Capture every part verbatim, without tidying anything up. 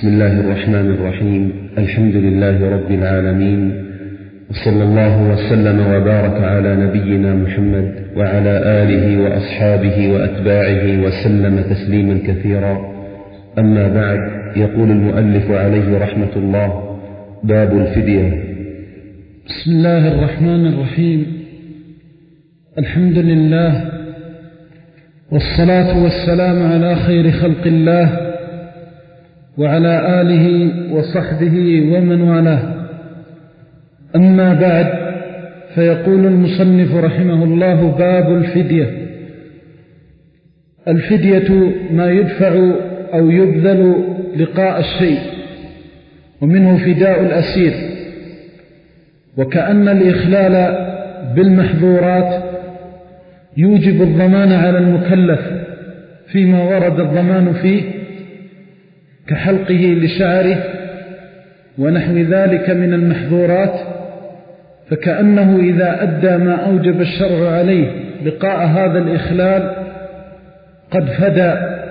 بسم الله الرحمن الرحيم. الحمد لله رب العالمين، وصلى الله وسلم وبارك على نبينا محمد وعلى آله وأصحابه وأتباعه وسلم تسليما كثيرا. أما بعد، يقول المؤلف عليه رحمة الله: باب الفدية. بسم الله الرحمن الرحيم. الحمد لله، والصلاة والسلام على خير خلق الله وعلى آله وصحبه ومن والاه. أما بعد، فيقول المصنف رحمه الله: باب الفدية. الفدية ما يدفع أو يبذل لقاء الشيء، ومنه فداء الأسير. وكأن الإخلال بالمحظورات يوجب الضمان على المكلف فيما ورد الضمان فيه، كحلقه لشعره ونحو ذلك من المحظورات، فكأنه إذا أدى ما أوجب الشرع عليه لقاء هذا الإخلال قد فدى.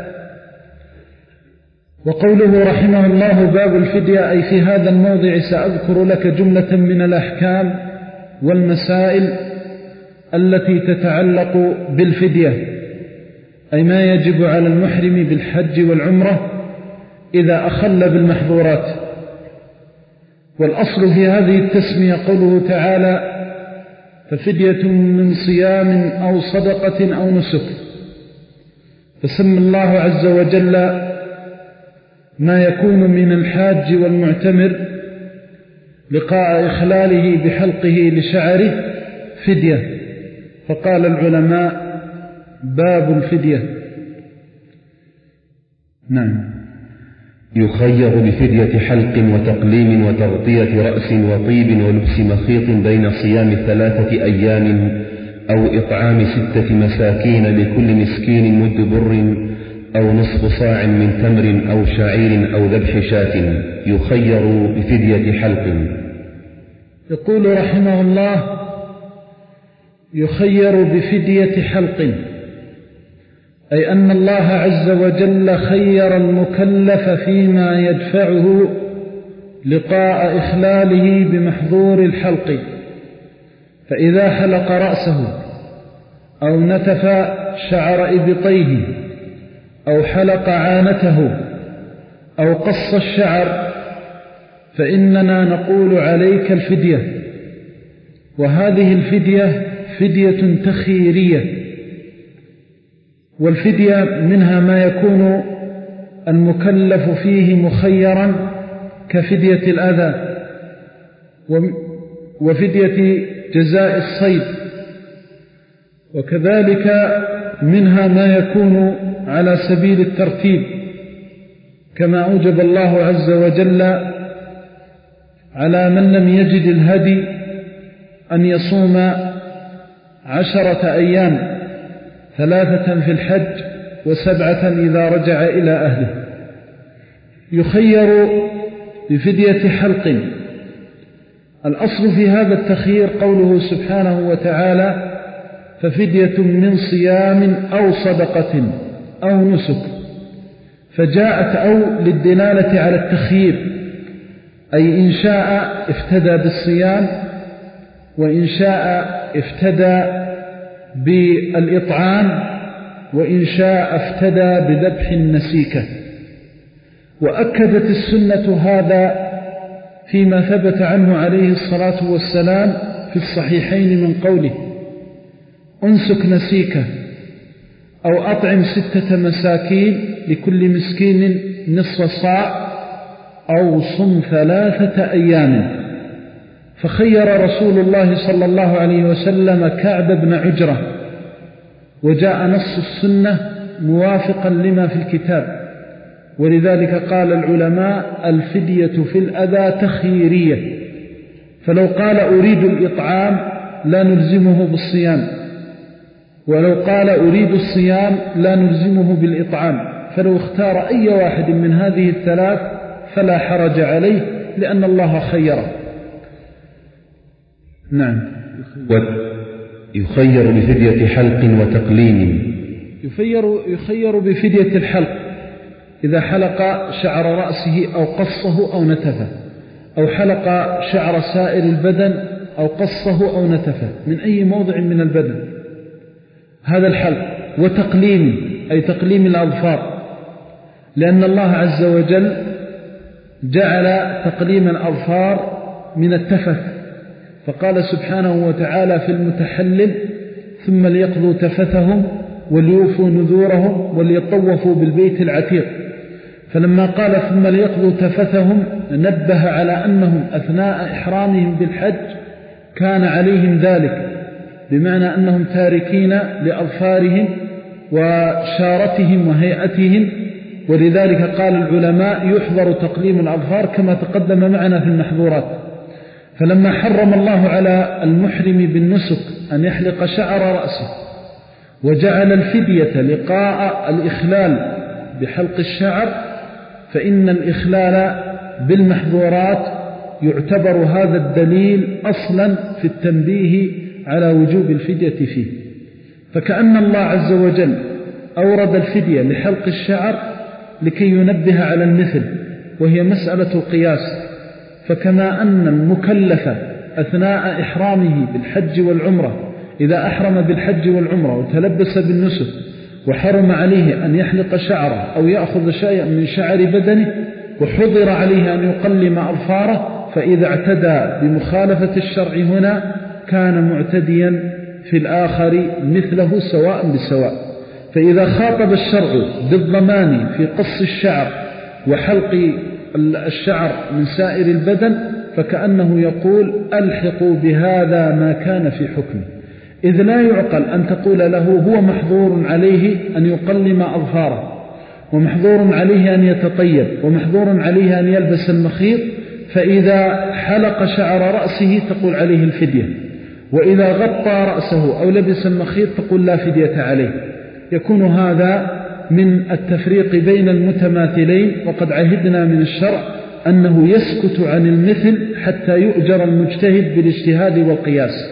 وقوله رحمه الله: باب الفدية، أي في هذا الموضع سأذكر لك جملة من الأحكام والمسائل التي تتعلق بالفدية، أي ما يجب على المحرم بالحج والعمرة إذا أخل بالمحظورات. والأصل في هذه التسمية قوله تعالى: ففدية من صيام أو صدقة أو نسك. فسمى الله عز وجل ما يكون من الحاج والمعتمر لقاء إخلاله بحلقه لشعره فدية، فقال العلماء: باب الفدية. نعم. يخير بفدية حلق وتقليم وتغطية رأس وطيب ولبس مخيط بين صيام ثلاثة أيام أو إطعام ستة مساكين لكل مسكين مد بر أو نصف صاع من تمر أو شعير أو ذبح شاة. يخير بفدية حلق. يقول رحمه الله: يخير بفدية حلق، أي أن الله عز وجل خير المكلف فيما يدفعه لقاء إخلاله بمحظور الحلق. فإذا حلق رأسه أو نتف شعر إبطيه أو حلق عانته أو قص الشعر فإننا نقول: عليك الفدية. وهذه الفدية فدية تخييرية، والفدية منها ما يكون المكلف فيه مخيرا كفدية الأذى وفدية جزاء الصيد، وكذلك منها ما يكون على سبيل الترتيب، كما أوجب الله عز وجل على من لم يجد الهدي أن يصوم عشرة أيام، ثلاثة في الحج وسبعة إذا رجع إلى أهله. يخير بفدية حلق. الأصل في هذا التخيير قوله سبحانه وتعالى: ففدية من صيام أو صدقة أو نسك. فجاءت أو للدلالة على التخيير، أي إن شاء افتدى بالصيام، وإن شاء افتدى بالإطعام، وإن شاء افتدى بذبح النسيكة. وأكدت السنة هذا فيما ثبت عنه عليه الصلاة والسلام في الصحيحين من قوله: أنسك نسيكة، أو أطعم ستة مساكين لكل مسكين نصف صاع، أو صم ثلاثة أيام. فخير رسول الله صلى الله عليه وسلم كعب بن عجرة، وجاء نص السنة موافقا لما في الكتاب، ولذلك قال العلماء: الفدية في الأذى تخييرية. فلو قال أريد الإطعام لا نلزمه بالصيام، ولو قال أريد الصيام لا نلزمه بالإطعام. فلو اختار أي واحد من هذه الثلاث فلا حرج عليه، لأن الله خيره. نعم. يخير بفدية حلق وتقليم. يخير, يخير بفدية الحلق، إذا حلق شعر رأسه أو قصه أو نتفه، أو حلق شعر سائر البدن أو قصه أو نتفه من أي موضع من البدن، هذا الحلق. وتقليم أي تقليم الأظفار، لأن الله عز وجل جعل تقليم الأظفار من التفث، فقال سبحانه وتعالى في المتحلل: ثم ليقضوا تفثهم وليوفوا نذورهم وليطوفوا بالبيت العتيق. فلما قال ثم ليقضوا تفثهم نبه على أنهم أثناء إحرامهم بالحج كان عليهم ذلك، بمعنى أنهم تاركين لأظفارهم وشارتهم وهيئتهم، ولذلك قال العلماء يحظر تقليم الأظفار كما تقدم معنا في المحظورات. فلما حرم الله على المحرم بالنسك أن يحلق شعر رأسه وجعل الفدية لقاء الإخلال بحلق الشعر، فإن الإخلال بالمحظورات يعتبر هذا الدليل أصلا في التنبيه على وجوب الفدية فيه. فكأن الله عز وجل أورد الفدية لحلق الشعر لكي ينبه على المثل، وهي مسألة القياس. فكما أن المكلف أثناء إحرامه بالحج والعمرة إذا أحرم بالحج والعمرة وتلبس بالنسك وحرم عليه أن يحلق شعره أو يأخذ شيئا من شعر بدنه وحضر عليه أن يقلم أظفاره، فإذا اعتدى بمخالفة الشرع هنا كان معتديا في الآخر مثله سواء بسواء. فإذا خاطب الشرع بالضمان في قص الشعر وحلق الشعر من سائر البدن فكأنه يقول: ألحقوا بهذا ما كان في حكمه، إذ لا يعقل أن تقول له هو محظور عليه أن يقلم أظفاره، ومحظور عليه أن يتطيب، ومحظور عليه أن يلبس المخيط، فإذا حلق شعر رأسه تقول عليه الفدية، وإذا غطى رأسه أو لبس المخيط تقول لا فدية عليه. يكون هذا من التفريق بين المتماثلين، وقد عهدنا من الشرع أنه يسكت عن المثل حتى يؤجر المجتهد بالاجتهاد والقياس،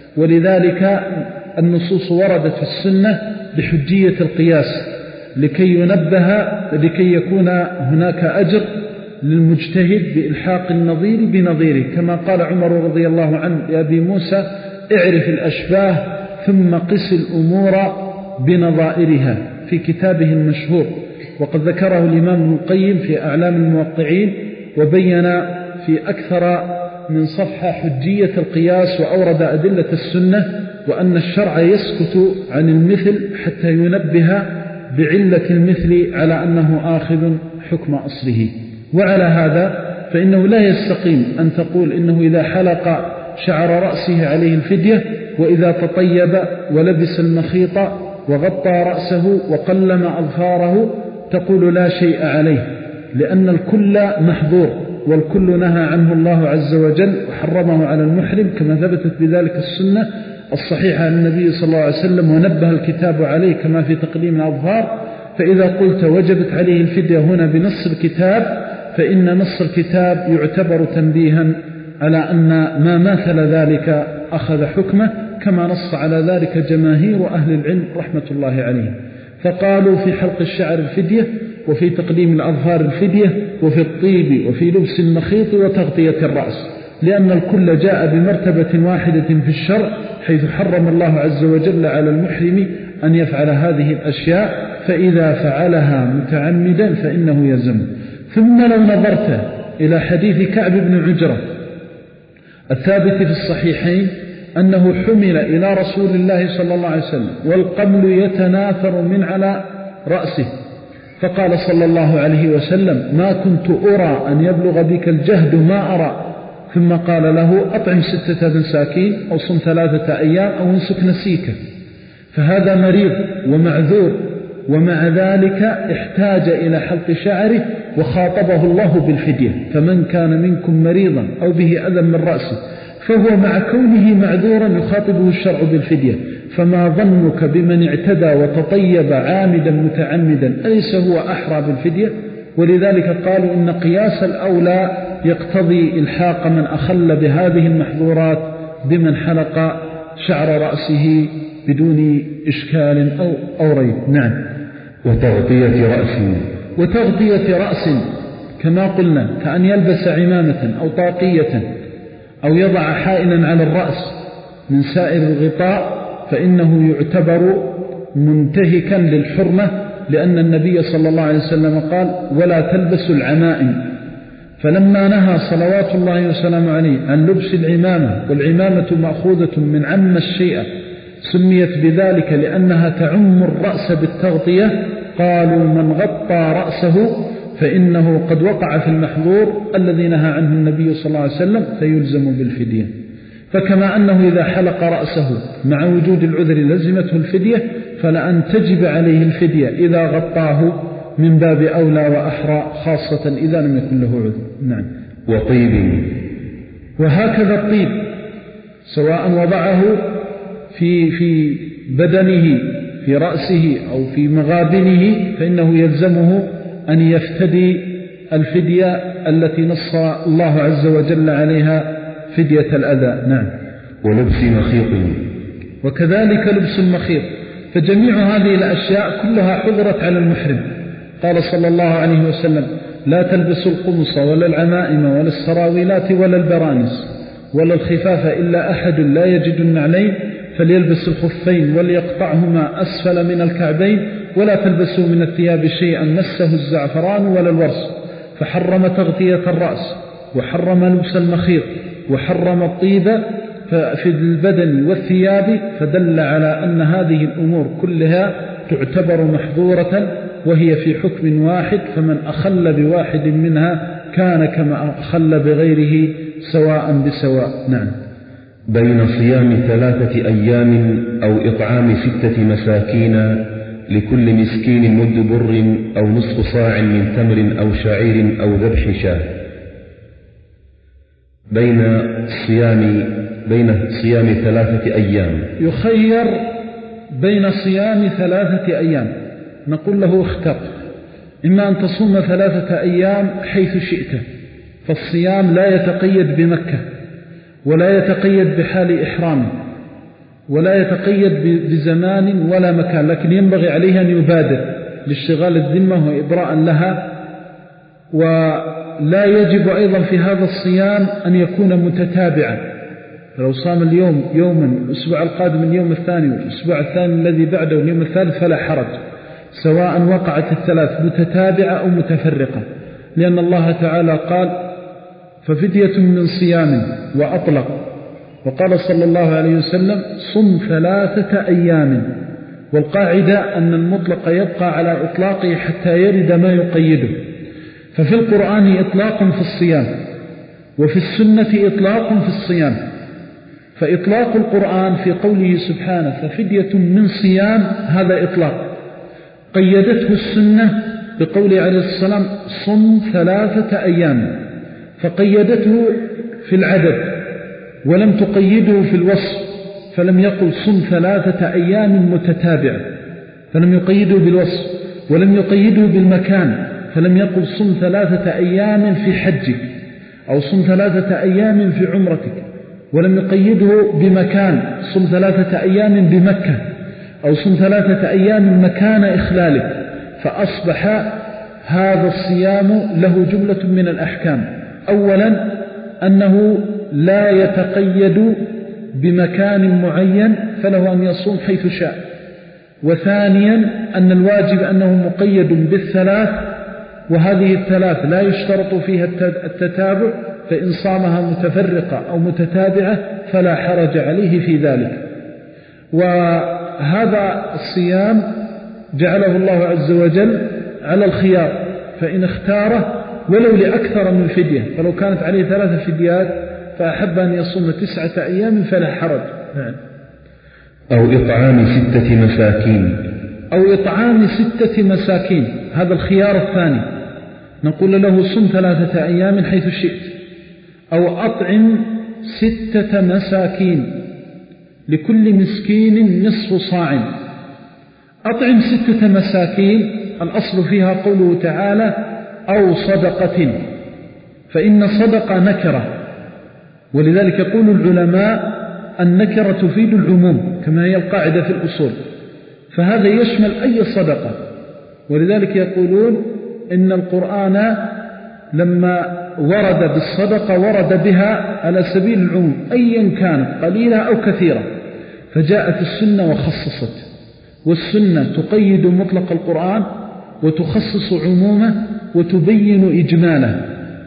ولذلك النصوص وردت في السنة بحجية القياس لكي ينبه لكي يكون هناك أجر للمجتهد بإلحاق النظير بنظيره، كما قال عمر رضي الله عنه لأبي موسى: اعرف الأشباه ثم قس الأمور بنظائرها، في كتابه المشهور. وقد ذكره الإمام ابن القيم في أعلام الموقعين، وبين في أكثر من صفحة حجية القياس، وأورد أدلة السنة، وأن الشرع يسكت عن المثل حتى ينبه بعلة المثل على أنه آخذ حكم أصله. وعلى هذا فإنه لا يستقيم أن تقول إنه إذا حلق شعر رأسه عليه الفدية، وإذا تطيب ولبس المخيط وغطى رأسه وقلم أظفاره تقول لا شيء عليه، لأن الكل محظور، والكل نهى عنه الله عز وجل وحرمه على المحرم، كما ثبتت بذلك السنة الصحيحة عن النبي صلى الله عليه وسلم، ونبه الكتاب عليه كما في تقليم الأظفار. فإذا قلت وجبت عليه الفدية هنا بنص الكتاب، فإن نص الكتاب يعتبر تنبيها على أن ما ماثل ذلك أخذ حكمه، كما نص على ذلك جماهير أهل العلم رحمة الله عليهم. فقالوا في حلق الشعر الفدية، وفي تقليم الأظفار الفدية، وفي الطيب، وفي لبس المخيط، وتغطية الرأس، لأن الكل جاء بمرتبة واحدة في الشرع، حيث حرم الله عز وجل على المحرم أن يفعل هذه الأشياء، فإذا فعلها متعمدا فإنه يلزم. ثم لو نظرت إلى حديث كعب بن عجرة الثابت في الصحيحين أنه حمل إلى رسول الله صلى الله عليه وسلم والقمل يتناثر من على رأسه، فقال صلى الله عليه وسلم: ما كنت أرى أن يبلغ بك الجهد ما أرى، ثم قال له: أطعم ستة مساكين أو صم ثلاثة أيام أو انسك نسيك. فهذا مريض ومعذور، ومع ذلك احتاج إلى حلق شعره، وخاطبه الله بالفدية: فمن كان منكم مريضا أو به أذى من رأسه، فهو مع كونه معذورا يخاطبه الشرع بالفدية، فما ظنك بمن اعتدى وتطيب عامدا متعمدا، أليس هو أحرى بالفدية؟ ولذلك قالوا إن قياس الأولى يقتضي إلحاق من أخل بهذه المحظورات بمن حلق شعر رأسه بدون إشكال أو, أو ريب. نعم. وتغطية رأس وتغطية رأس كما قلنا كأن يلبس عمامة أو طاقية أو يضع حائلا على الرأس من سائر الغطاء، فإنه يعتبر منتهكا للحرمة، لأن النبي صلى الله عليه وسلم قال ولا تلبسوا العمائم. فلما نهى صلوات الله وسلامه عليه عن لبس العمامة، والعمامة مأخوذة من عم الشيء سميت بذلك لأنها تعم الرأس بالتغطية، قالوا من غطى رأسه فإنه قد وقع في المحظور الذي نهى عنه النبي صلى الله عليه وسلم فيلزم بالفدية. فكما أنه إذا حلق رأسه مع وجود العذر لزمته الفدية، فلأن تجب عليه الفدية إذا غطاه من باب أولى وأحرى، خاصة إذا لم يكن له عذر. نعم. وطيب. وهكذا الطيب سواء وضعه في في بدنه في رأسه أو في مغابنه، فإنه يلزمه أن يفتدي الفدية التي نص الله عز وجل عليها فدية الأذى. نعم. ولبس مخيط. وكذلك لبس المخيط، فجميع هذه الأشياء كلها حظرت على المحرم. قال صلى الله عليه وسلم لا تلبسوا القمص ولا العمائم ولا السراويلات ولا البرانس ولا الخفاف إلا أحد لا يجد النعلين فليلبس الخفين وليقطعهما أسفل من الكعبين، ولا تلبسوا من الثياب شيئا مسه الزعفران ولا الورس. فحرم تغطية الرأس، وحرم لبس المخيط، وحرم الطيب في البدن والثياب، فدل على أن هذه الأمور كلها تعتبر محظورة وهي في حكم واحد، فمن أخل بواحد منها كان كما أخل بغيره سواء بسواء. نعم. بين صيام ثلاثة أيام أو إطعام ستة مساكين لكل مسكين مد بر أو نصف صاع من تمر أو شعير أو ذبح شاة. بين صيام بين صيام ثلاثة أيام، يخير بين صيام ثلاثة أيام، نقول له اختر، إما أن تصوم ثلاثة أيام حيث شئت، فالصيام لا يتقيد بمكة ولا يتقيد بحال إحرام ولا يتقيد بزمان ولا مكان، لكن ينبغي عليه أن يبادر لاشتغال الذمة وإبراء لها. ولا يجب أيضا في هذا الصيام أن يكون متتابعا، فلو صام اليوم يوما الأسبوع القادم اليوم الثاني والأسبوع الثاني الذي بعده اليوم الثالث فلا حرج، سواء وقعت الثلاث متتابعة أو متفرقة، لأن الله تعالى قال ففدية من صيام وأطلق، وقال صلى الله عليه وسلم صم ثلاثة أيام. والقاعدة أن المطلق يبقى على إطلاقه حتى يرد ما يقيده، ففي القرآن إطلاق في الصيام، وفي السنة إطلاق في الصيام. فإطلاق القرآن في قوله سبحانه ففدية من صيام هذا إطلاق، قيدته السنة بقوله عليه السلام صم ثلاثة أيام، فقيدته في العدد ولم تقيده في الوصف، فلم يقل صم ثلاثة أيام متتابعة، فلم يقيده بالوصف، ولم يقيده بالمكان، فلم يقل صم ثلاثة أيام في حجك أو صم ثلاثة أيام في عمرتك، ولم يقيده بمكان صم ثلاثة أيام بمكة أو صم ثلاثة أيام مكان إخلالك. فأصبح هذا الصيام له جملة من الأحكام. أولا أنه لا يتقيد بمكان معين فله أن يصوم حيث شاء، وثانيا أن الواجب أنه مقيد بالثلاث، وهذه الثلاث لا يشترط فيها التتابع، فإن صامها متفرقة أو متتابعة فلا حرج عليه في ذلك. وهذا الصيام جعله الله عز وجل على الخيار، فإن اختاره ولو لأكثر من فدية، فلو كانت عليه ثلاثة فديات فأحب أن يصوم تسعة أيام فلا حرج. نعم. أو إطعام ستة مساكين أو إطعام ستة مساكين، هذا الخيار الثاني، نقول له صم ثلاثة أيام حيث شئت، أو أطعم ستة مساكين لكل مسكين نصف صاع. أطعم ستة مساكين الأصل فيها قوله تعالى أو صدقة، فإن صدقة نكرة، ولذلك يقول العلماء النكرة تفيد العموم كما هي القاعدة في الأصول، فهذا يشمل أي صدقة، ولذلك يقولون إن القرآن لما ورد بالصدقة ورد بها على سبيل العموم أيا كانت قليلة أو كثيرة، فجاءت السنة وخصصت، والسنة تقيد مطلق القرآن وتخصص عمومه وتبين إجماله،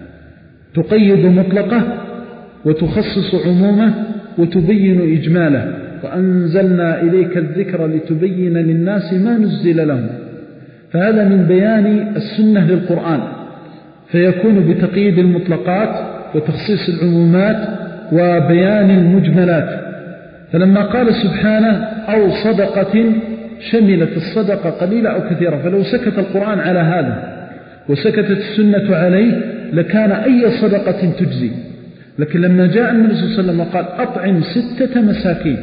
تقيد مطلقه وتخصص عمومه وتبين إجماله. وأنزلنا إليك الذكر لتبين للناس ما نزل لهم، فهذا من بيان السنة للقرآن، فيكون بتقييد المطلقات وتخصيص العمومات وبيان المجملات. فلما قال سبحانه أو صدقة شملت الصدقة قليلة أو كثيرة، فلو سكت القرآن على هذا وسكتت السنة عليه لكان أي صدقة تجزي. لكن لما جاء النبي صلى الله عليه وسلم وقال أطعم ستة مساكين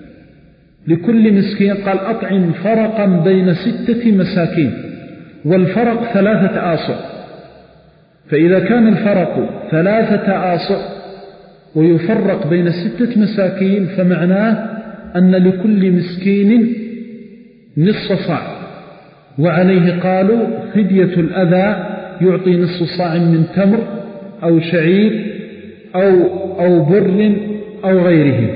لكل مسكين، قال أطعم فرقا بين ستة مساكين، والفرق ثلاثة آصع. فإذا كان الفرق ثلاثة آصع ويفرق بين ستة مساكين فمعناه أن لكل مسكين نصف صاع، وعليه قالوا فدية الأذى يعطي نصف صاع من تمر أو شعير أو, أو بر أو غيره.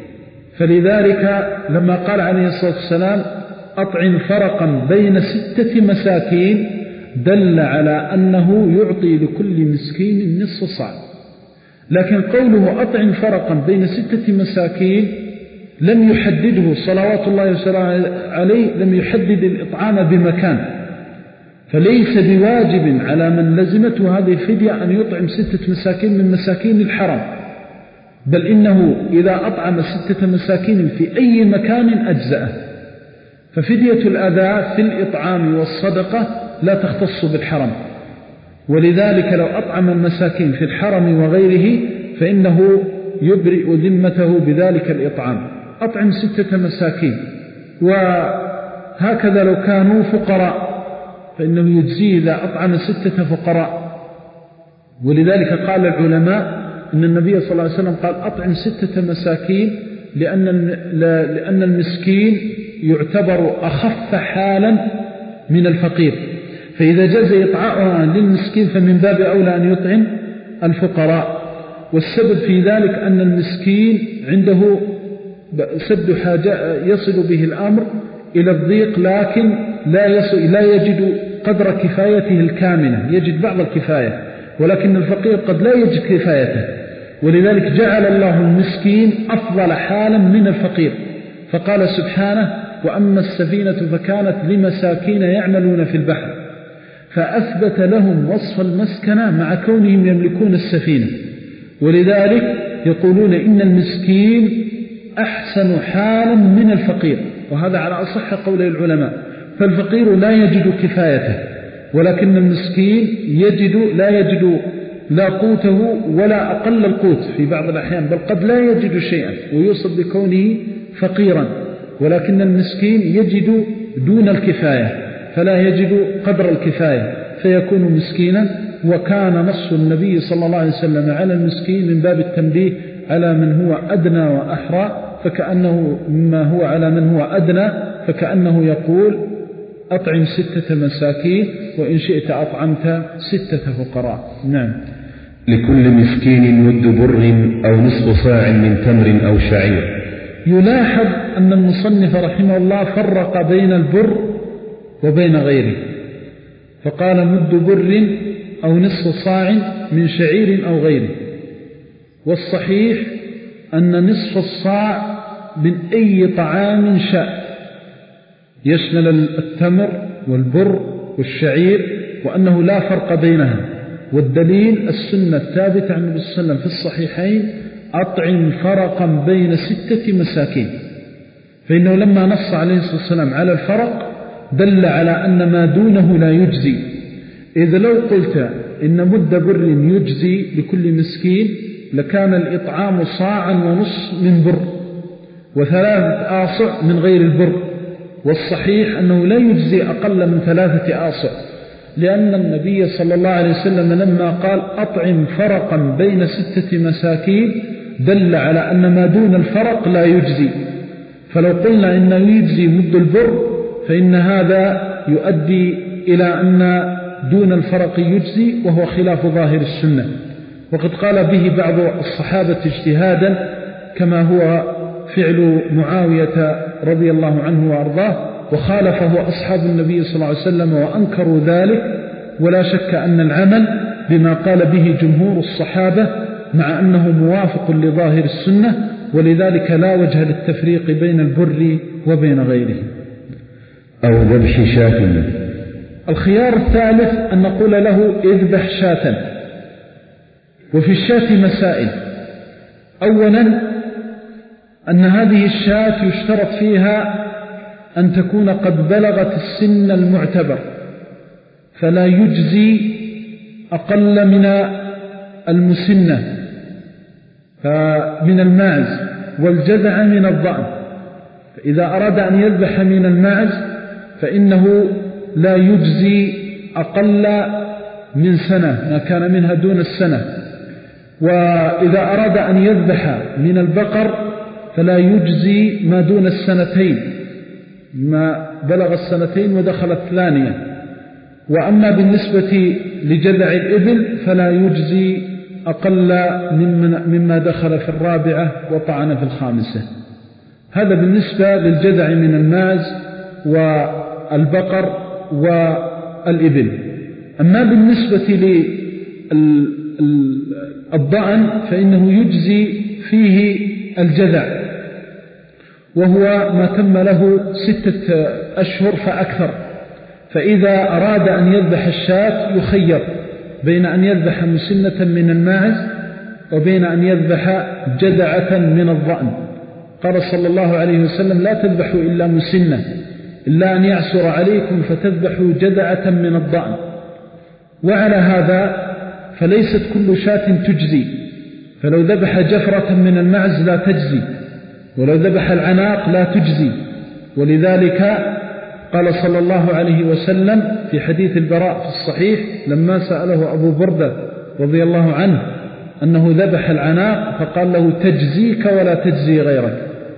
فلذلك لما قال عليه الصلاة والسلام أطعم فرقا بين ستة مساكين دل على أنه يعطي لكل مسكين نصف صاع. لكن قوله أطعم فرقا بين ستة مساكين لم يحدده صلوات الله وسلامه عليه، لم يحدد الإطعام بمكان، فليس بواجب على من لزمته هذه الفدية أن يطعم ستة مساكين من مساكين الحرم، بل إنه إذا أطعم ستة مساكين في أي مكان أجزأه. ففدية الأذى في الإطعام والصدقة لا تختص بالحرم، ولذلك لو أطعم المساكين في الحرم وغيره فإنه يبرئ ذمته بذلك الإطعام. أطعم ستة مساكين، وهكذا لو كانوا فقراء فإنه يجزي إذا أطعم ستة فقراء. ولذلك قال العلماء إن النبي صلى الله عليه وسلم قال أطعم ستة مساكين لأن لأن المسكين يعتبر أخف حالا من الفقير، فإذا جاز إطعامها للمسكين فمن باب أولى أن يطعم الفقراء. والسبب في ذلك أن المسكين عنده سد حاجة يصل به الأمر إلى الضيق، لكن لا, يصل لا يجد قدر كفايته الكامنة، يجد بعض الكفاية، ولكن الفقير قد لا يجد كفايته. ولذلك جعل الله المسكين أفضل حالا من الفقير، فقال سبحانه وأما السفينة فكانت لمساكين يعملون في البحر، فأثبت لهم وصف المسكنة مع كونهم يملكون السفينة. ولذلك يقولون إن المسكين أحسن حالا من الفقير، وهذا على أصح قول العلماء. فالفقير لا يجد كفايته، ولكن المسكين يجد لا يجد لا قوته ولا أقل القوت في بعض الأحيان، بل قد لا يجد شيئا ويوصف بكونه فقيرا، ولكن المسكين يجد دون الكفاية فلا يجد قدر الكفاية فيكون مسكينا. وكان نص النبي صلى الله عليه وسلم على المسكين من باب التنبيه على من هو أدنى وأحرى، فكأنه مما هو على من هو أدنى، فكأنه يقول أطعم ستة مساكين وإن شئت أطعمت ستة فقراء. نعم. لكل مسكين مد بر أو نصف صاع من تمر أو شعير. يلاحظ أن المصنف رحمه الله فرق بين البر وبين غيره، فقال مد بر أو نصف صاع من شعير أو غيره. والصحيح أن نصف الصاع من أي طعام شاء، يشمل التمر والبر والشعير، وأنه لا فرق بينها. والدليل السنة الثابتة عن النبي صلى الله عليه وسلم في الصحيحين أطعم فرقا بين ستة مساكين، فإنه لما نص عليه الصلاة والسلام على الفرق دل على أن ما دونه لا يجزي. إذا لو قلت إن مد بر يجزي لكل مسكين لكان الإطعام صاعا ونصف من بر وثلاثة آصع من غير البر. والصحيح أنه لا يجزي أقل من ثلاثة آصع، لأن النبي صلى الله عليه وسلم لما قال أطعم فرقا بين ستة مساكين دل على أن ما دون الفرق لا يجزي. فلو قلنا إنه يجزي مد البر فإن هذا يؤدي إلى أن دون الفرق يجزي، وهو خلاف ظاهر السنة. وقد قال به بعض الصحابة اجتهادا كما هو فعل معاوية رضي الله عنه وأرضاه، وخالفه أصحاب النبي صلى الله عليه وسلم وأنكروا ذلك. ولا شك أن العمل بما قال به جمهور الصحابة مع أنه موافق لظاهر السنة، ولذلك لا وجه للتفريق بين البر وبين غيره. أو ذبح شاة. الخيار الثالث أن نقول له اذبح شاة. وفي الشاة مسائل. أولا أن هذه الشاة يشترط فيها أن تكون قد بلغت السن المعتبر، فلا يجزي أقل من المسنة من الماعز والجذع من الضأن. فإذا أراد أن يذبح من الماعز فإنه لا يجزي أقل من سنة ما كان منها دون السنة، وإذا أراد أن يذبح من البقر فلا يجزي ما دون السنتين، ما بلغ السنتين ودخل الثانية. وأما بالنسبة لجذع الإبل فلا يجزي أقل مما دخل في الرابعة وطعن في الخامسة. هذا بالنسبة للجذع من الماعز والبقر والإبل. أما بالنسبة للضأن فإنه يجزي فيه الجذع، وهو ما تم له ستة أشهر فأكثر. فإذا أراد أن يذبح الشاة يخير بين أن يذبح مسنة من الماعز وبين أن يذبح جذعة من الضأن. قال صلى الله عليه وسلم: لا تذبحوا إلا مسنة، إلا أن يعسر عليكم فتذبحوا جذعة من الضأن. وعلى هذا فليست كل شاة تجزي، فلو ذبح جفرة من المعز لا تجزي، ولو ذبح العناق لا تجزي. ولذلك قال صلى الله عليه وسلم في حديث البراء في الصحيح لما سأله أبو بردة رضي الله عنه أنه ذبح العناق فقال له: تجزيك ولا تجزي غيرك،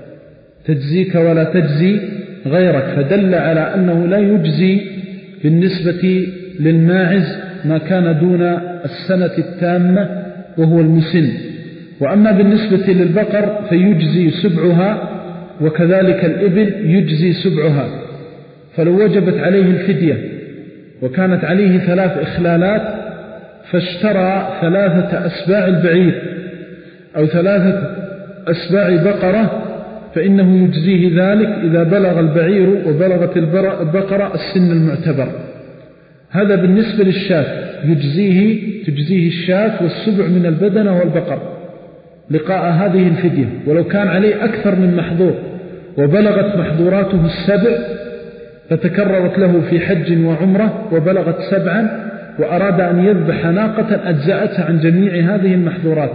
تجزيك ولا تجزي غيرك. فدل على أنه لا يجزي بالنسبة للماعز ما كان دون السنة التامة وهو المسن. وأما بالنسبة للبقر فيجزي سبعها، وكذلك الإبل يجزي سبعها. فلو وجبت عليه الفدية وكانت عليه ثلاث إخلالات فاشترى ثلاثة أسباع البعير أو ثلاثة أسباع بقرة فإنه يجزيه ذلك إذا بلغ البعير وبلغت البقرة السن المعتبر. هذا بالنسبة للشاة، يجزيه تجزيه الشاة والسبع من البدنة والبقر لقاء هذه الفدية. ولو كان عليه أكثر من محظور وبلغت محظوراته السبع فتكررت له في حج وعمرة وبلغت سبعا وأراد أن يذبح ناقة أجزأتها عن جميع هذه المحظورات.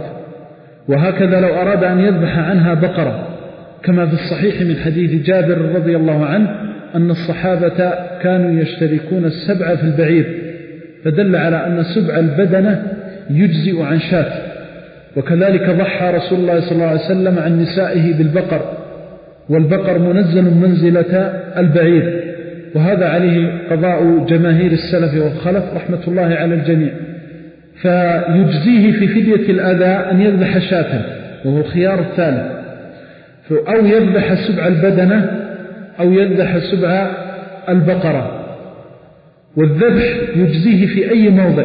وهكذا لو أراد أن يذبح عنها بقرة كما في الصحيح من حديث جابر رضي الله عنه أن الصحابة كانوا يشتركون السبع في البعير، فدل على أن سبع البدنة يجزئ عن شاة. وكذلك ضحى رسول الله صلى الله عليه وسلم عن نسائه بالبقر، والبقر منزل منزلة البعير. وهذا عليه قضاء جماهير السلف والخلف رحمة الله على الجميع. فيجزيه في فدية الأذى أن يذبح شاة، وهو الخيار الثالث، أو يذبح سبع البدنة أو يذبح سبع البقرة. والذبح يجزيه في أي موضع.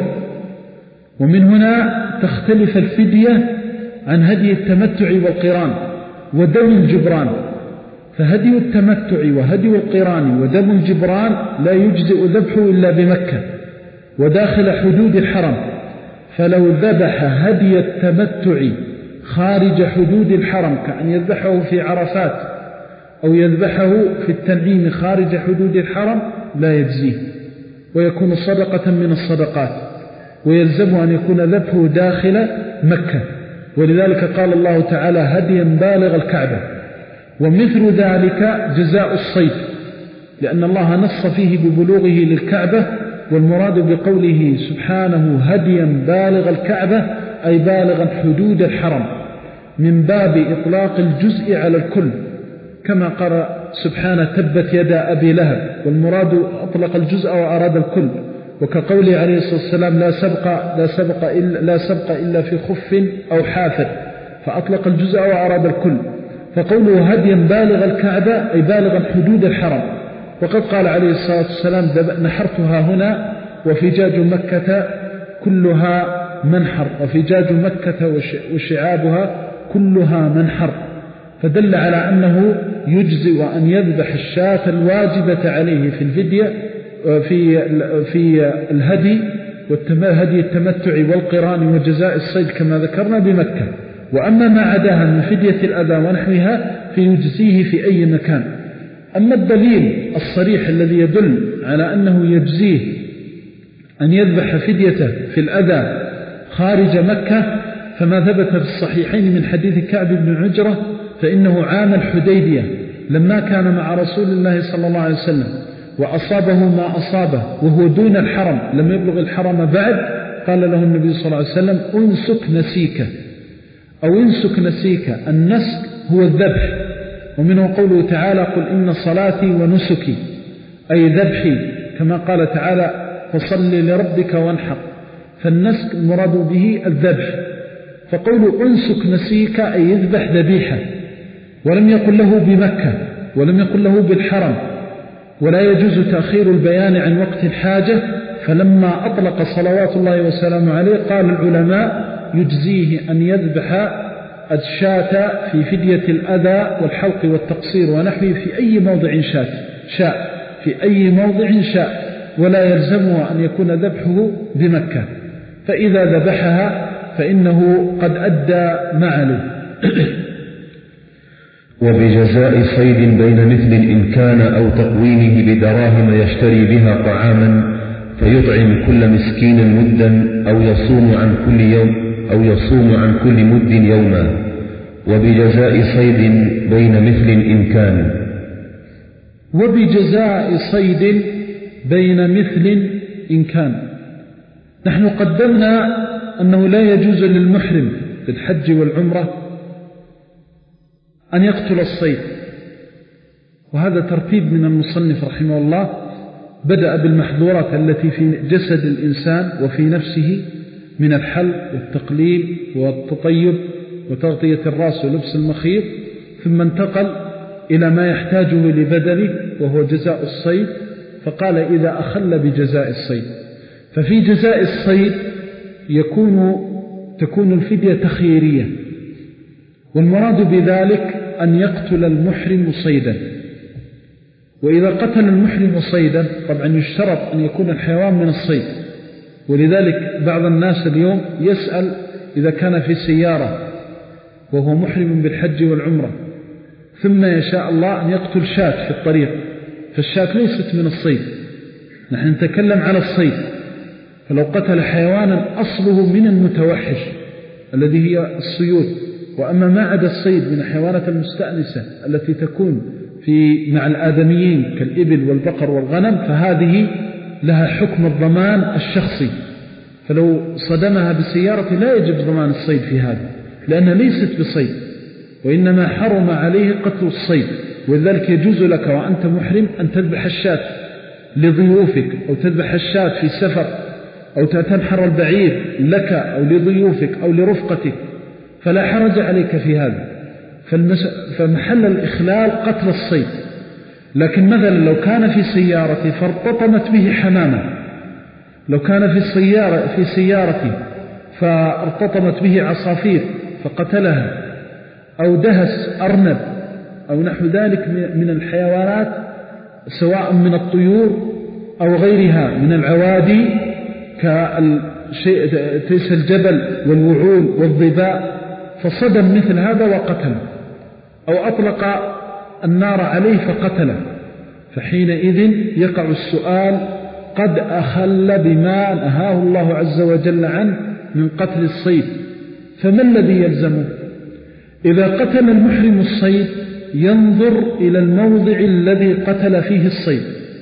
ومن هنا تختلف الفدية عن هدي التمتع والقران ودم الجبران. فهدي التمتع وهدي القران ودم الجبران لا يجزئ ذبحه إلا بمكة وداخل حدود الحرم. فلو ذبح هدي التمتع خارج حدود الحرم كأن يذبحه في عرفات أو يذبحه في التنعيم خارج حدود الحرم لا يجزيه، ويكون صدقة من الصدقات، ويلزم أن يكون ذبحه داخل مكة. ولذلك قال الله تعالى: هديا بالغ الكعبة. ومثل ذلك جزاء الصيد، لأن الله نص فيه ببلوغه للكعبة، والمراد بقوله سبحانه هديا بالغ الكعبة أي بالغا حدود الحرم، من باب إطلاق الجزء على الكل، كما قال سبحانه تبت يدا أبي لهب، والمراد أطلق الجزء وأراد الكل. وكقوله عليه الصلاة والسلام لا سبق, لا سبق, إلا, لا سبق إلا في خف أو حافر، فأطلق الجزء وأراد الكل. فقوله هديا بالغ الكعبة أي بالغا حدود الحرم. وقد قال عليه الصلاة والسلام نحرتها هنا وفجاج مكة كلها منحر، وفجاج مكة وشعابها كلها منحر، فدل على أنه يجزئ أن يذبح الشاة الواجبة عليه في الفدية في في الهدي والهدي التمتع والقران وجزاء الصيد كما ذكرنا بمكة. وأما ما عداها من فدية الأذى ونحوها فيجزيه في أي مكان. أما الدليل الصريح الذي يدل على أنه يجزيه أن يذبح فديته في الأذى خارج مكة فما ثبت في الصحيحين من حديث كعب بن عجرة، فإنه عام الحديبية لما كان مع رسول الله صلى الله عليه وسلم وأصابه ما أصابه وهو دون الحرم لم يبلغ الحرم بعد، قال له النبي صلى الله عليه وسلم أنسك نسيك أو انسك نسيك. النسك هو الذبح، ومنه قوله تعالى قل إن صلاتي ونسكي أي ذبحي، كما قال تعالى فصل لربك وانحر. فالنسك المراد به الذبح. فقوله أنسك نسيك أي يذبح ذبيحة، ولم يقل له بمكة ولم يقل له بالحرم، ولا يجوز تأخير البيان عن وقت الحاجة. فلما أطلق صلوات الله وسلامه عليه قال العلماء يجزيه أن يذبح الشاة في فدية الأذى والحلق والتقصير ونحوه في أي موضع شاء شاء في أي موضع شاء، ولا يلزمه أن يكون ذبحه بمكة. فإذا ذبحها فإنه قد أدى معله. وبجزاء صيد بين مثل إن كان أو تقويمه بدراهم يشتري بها طعاما فيطعم كل مسكين مدا أو يصوم عن كل يوم أو يصوم عن كل مد يوما. وبجزاء صيد بين مثل إن كان وبجزاء صيد بين مثل إن كان. نحن قدمنا أنه لا يجوز للمحرم في الحج والعمرة أن يقتل الصيد، وهذا ترتيب من المصنف رحمه الله. بدأ بالمحظورات التي في جسد الإنسان وفي نفسه من الحلق والتقليل والتطيب وتغطية الرأس ولبس المخيط، ثم انتقل إلى ما يحتاجه لبدنه وهو جزاء الصيد، فقال إذا أخل بجزاء الصيد. ففي جزاء الصيد يكون تكون الفدية تخييرية، والمراد بذلك أن يقتل المحرم صيدا. وإذا قتل المحرم صيدا طبعا يشترط أن يكون الحيوان من الصيد، ولذلك بعض الناس اليوم يسأل إذا كان في سيارة وهو محرم بالحج والعمرة ثم يشاء الله أن يقتل شاة في الطريق، فالشاة ليست من الصيد، نحن نتكلم على الصيد. فلو قتل حيوانا أصله من المتوحش الذي هي الصيود، وأما ما عدا الصيد من الحيوانات المستأنسة التي تكون في مع الآدميين كالإبل والبقر والغنم فهذه لها حكم الضمان الشخصي، فلو صدمها بسيارة لا يجب ضمان الصيد في هذا لأنها ليست بصيد، وإنما حرم عليه قتل الصيد. ولذلك يجوز لك وأنت محرم أن تذبح الشاة لضيوفك أو تذبح الشاة في سفر أو تنحر البعير لك أو لضيوفك أو لرفقتك، فلا حرج عليك في هذا. فمحل الإخلال قتل الصيد. لكن مثلا لو كان في سيارتي فارتطمت به حمامة، لو كان في السيارة في سيارتي فارتطمت به عصافير فقتلها، أو دهس أرنب أو نحو ذلك من الحيوانات سواء من الطيور أو غيرها من العوادي كتيس الجبل والوعول والضباء، فصدم مثل هذا وقتل، أو أطلق النار عليه فقتله، فحينئذ يقع السؤال قد أخل بما نهاه الله عز وجل عنه من قتل الصيد، فما الذي يلزمه؟ إذا قتل المحرم الصيد ينظر إلى الموضع الذي قتل فيه الصيد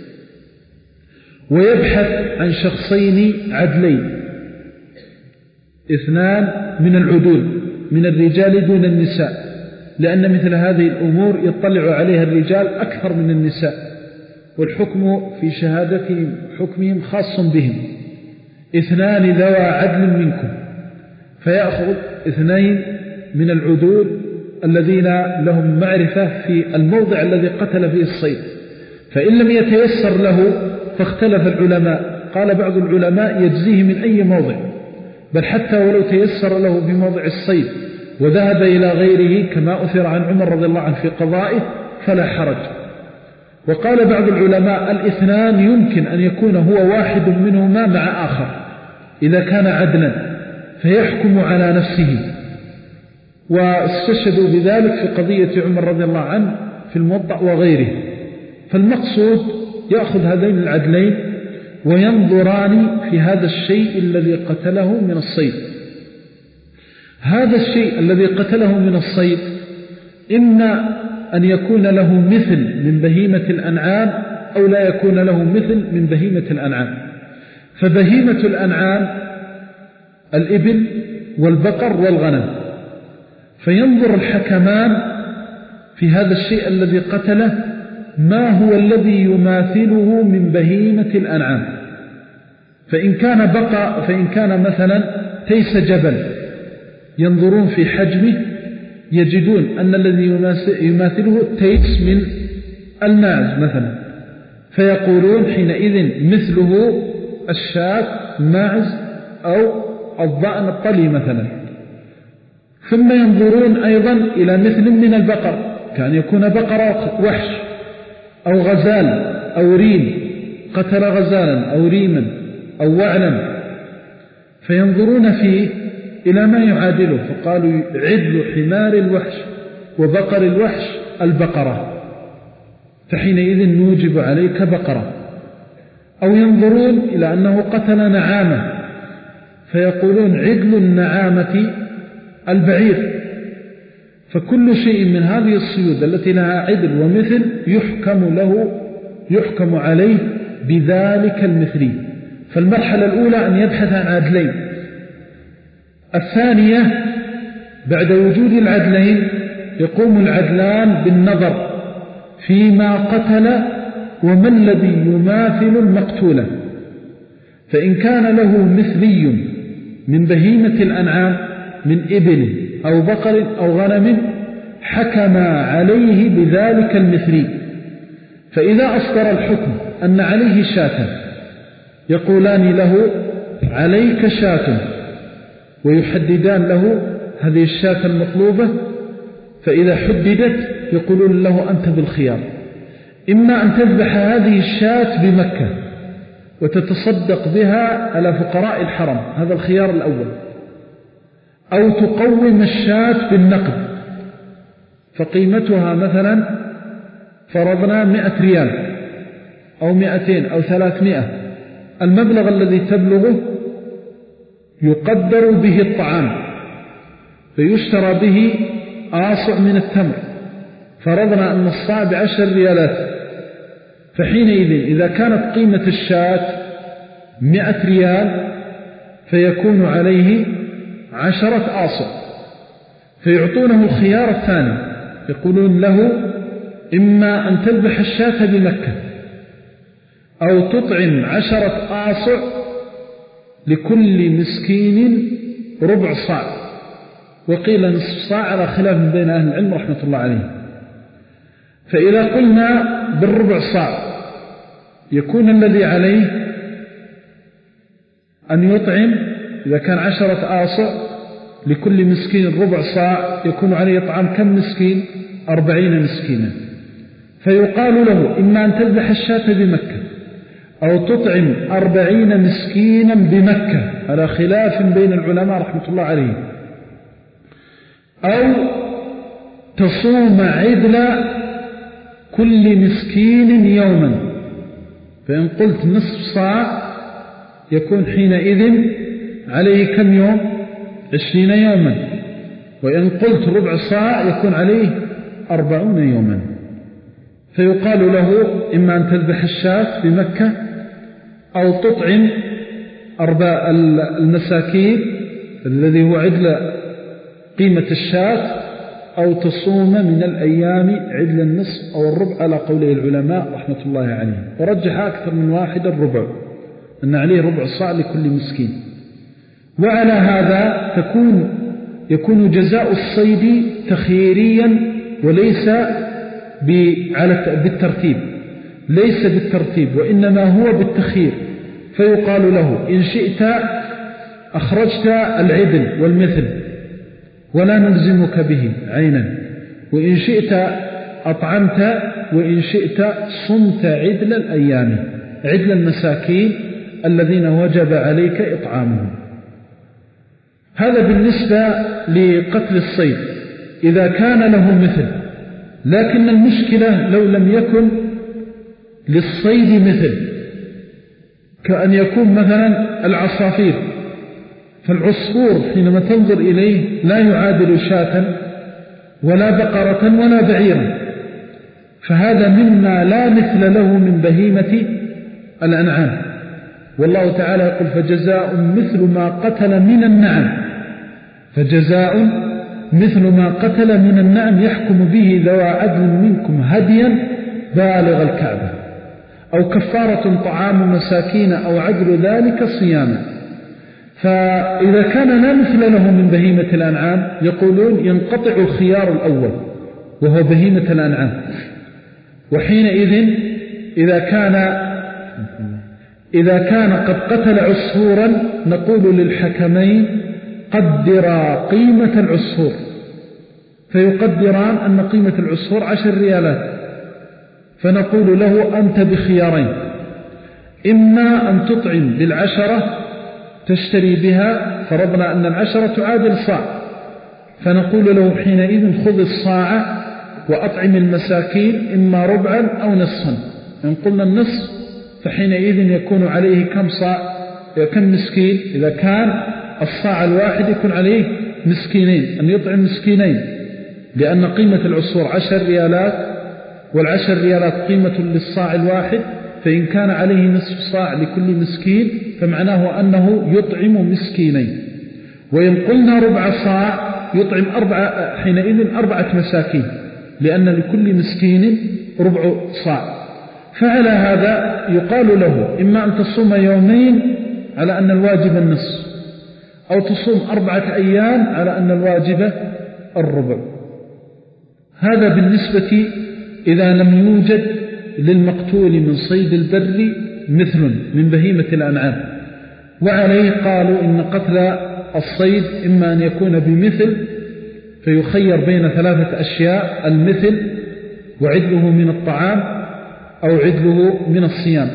ويبحث عن شخصين عدلين، اثنان من العدول من الرجال دون النساء، لأن مثل هذه الأمور يطلع عليها الرجال أكثر من النساء، والحكم في شهادتهم حكمهم خاص بهم. اثنان ذوى عدل منكم، فيأخذ اثنين من العدول الذين لهم معرفة في الموضع الذي قتل فيه الصيد. فإن لم يتيسر له فاختلف العلماء، قال بعض العلماء يجزيه من أي موضع، بل حتى ولو تيسر له في موضع الصيد وذهب إلى غيره كما أثر عن عمر رضي الله عنه في قضائه فلا حرج. وقال بعض العلماء الاثنان يمكن أن يكون هو واحد منهما مع آخر إذا كان عدلا فيحكم على نفسه، واستشهدوا بذلك في قضية عمر رضي الله عنه في الموطأ وغيره. فالمقصود يأخذ هذين العدلين وينظران في هذا الشيء الذي قتله من الصيد. هذا الشيء الذي قتله من الصيد إما أن يكون له مثل من بهيمة الأنعام أو لا يكون له مثل من بهيمة الأنعام. فبهيمة الأنعام الإبل والبقر والغنم، فينظر الحكمان في هذا الشيء الذي قتله ما هو الذي يماثله من بهيمة الأنعام. فإن كان بقى فإن كان مثلا تيس جبل ينظرون في حجمه يجدون أن الذي يماثله التيس من الماعز مثلا، فيقولون حينئذ مثله الشاة ماعز أو الضأن الطلي مثلا. ثم ينظرون أيضا إلى مثل من البقر، كان يكون بقرة وحش أو غزال أو ريم قتل غزالا أو ريما أو وعلا، فينظرون فيه إلى ما يعادله، فقالوا عدل حمار الوحش وبقر الوحش البقرة، فحينئذ نوجب عليك بقرة. أو ينظرون إلى أنه قتل نعامة فيقولون عدل النعامة البعير. فكل شيء من هذه الصيود التي لها عدل ومثل يحكم له يحكم عليه بذلك المثلي. فالمرحلة الأولى أن يبحث عن عدلين. الثانية بعد وجود العدلين يقوم العدلان بالنظر فيما قتل وما الذي يماثل المقتول. فإن كان له مثلي من بهيمة الأنعام من إبل أو بقر أو غنم حكم عليه بذلك المثلي. فإذا أصدر الحكم أن عليه شاة يقولان له عليك شاة ويحددان له هذه الشاة المطلوبة. فإذا حددت يقولون له أنت بالخيار، إما أن تذبح هذه الشاة بمكة وتتصدق بها على فقراء الحرم، هذا الخيار الأول، أو تقوم الشاة بالنقد فقيمتها مثلا فرضنا مئة ريال أو مئتين أو ثلاثمائة، المبلغ الذي تبلغه يقدر به الطعام فيشترى به آصع من التمر، فرضنا أن الصاع بعشر ريالات، فحينئذ إذا كانت قيمة الشاة مئة ريال فيكون عليه عشرة آصع، فيعطونه الخيار الثاني، يقولون له إما أن تذبح الشاة بمكة أو تطعم عشرة آصع لكل مسكين ربع صاع، وقيل نصف صاع على خلاف بين أهل العلم رحمة الله عليه. فإذا قلنا بالربع صاع يكون الذي عليه أن يطعم، إذا كان عشرة آصع لكل مسكين ربع صاع يكون عليه طعام كم مسكين؟ أربعين مسكينا. فيقال له إما أن تذبح الشاة بمكة أو تطعم أربعين مسكينا بمكة على خلاف بين العلماء رحمة الله عليه، أو تصوم عدل كل مسكين يوما. فإن قلت نصف صاع يكون حينئذ عليه كم يوم؟ عشرين يوما. وإن قلت ربع صاع يكون عليه أربعون يوما. فيقال له إما أن تذبح الشاة بمكة أو تطعم أربع المساكين الذي هو عدل قيمة الشاة، أو تصوم من الأيام عدل النصف أو الربع على قوله العلماء رحمة الله عليهم. ورجح أكثر من واحد الربع، أن عليه ربع الصاع لكل مسكين. وعلى هذا تكون يكون جزاء الصيد تخييريا وليس بالترتيب، ليس بالترتيب وإنما هو بالتخيير. فيقال له إن شئت أخرجت العدل والمثل ولا نلزمك به عينا، وإن شئت أطعمت، وإن شئت صمت عدل الأيام، عدل المساكين الذين وجب عليك إطعامهم. هذا بالنسبة لقتل الصيد إذا كان له مثل. لكن المشكلة لو لم يكن للصيد مثل، كأن يكون مثلا العصافير، فالعصفور حينما تنظر إليه لا يعادل شاة ولا بقرة ولا بعيرا، فهذا مما لا مثل له من بهيمة الأنعام. والله تعالى يقول فجزاء مثل ما قتل من النعم، فجزاء مثل ما قتل من النعم يحكم به ذوى عدل منكم هديا بالغ الكعبة أو كفارة طعام مساكين أو عدل ذلك صياما. فإذا كان لا مثل له من بهيمة الأنعام يقولون ينقطع الخيار الأول وهو بهيمة الأنعام. وحينئذ إذا كان إذا كان قد قتل عصفورا نقول للحكمين قدرا قيمة العصفور، فيقدران أن قيمة العصفور عشر ريالات، فنقول له أنت بخيارين، إما أن تطعم للعشرة تشتري بها، فرضنا أن العشرة تعادل صاع، فنقول له حينئذ خذ الصاع وأطعم المساكين إما ربعا أو نصفا. إن قلنا النصف فحينئذ يكون عليه كم صاع، كم مسكين؟ إذا كان الصاع الواحد يكون عليه مسكينين، أن يطعم مسكينين، لأن قيمة العصفور عشر ريالات، والعشر ريالات قيمة للصاع الواحد، فإن كان عليه نصف صاع لكل مسكين فمعناه أنه يطعم مسكينين. وإن قلنا ربع صاع يطعم أربعة، حينئذ أربعة مساكين، لأن لكل مسكين ربع صاع. فعلى هذا يقال له إما أن تصوم يومين على أن الواجب النصف، أو تصوم أربعة أيام على أن الواجب الربع. هذا بالنسبة إذا لم يوجد للمقتول من صيد البر مثل من بهيمة الأنعام. وعليه قالوا إن قتل الصيد إما أن يكون بمثل فيخير بين ثلاثة أشياء: المثل وعدله من الطعام أو عدله من الصيام.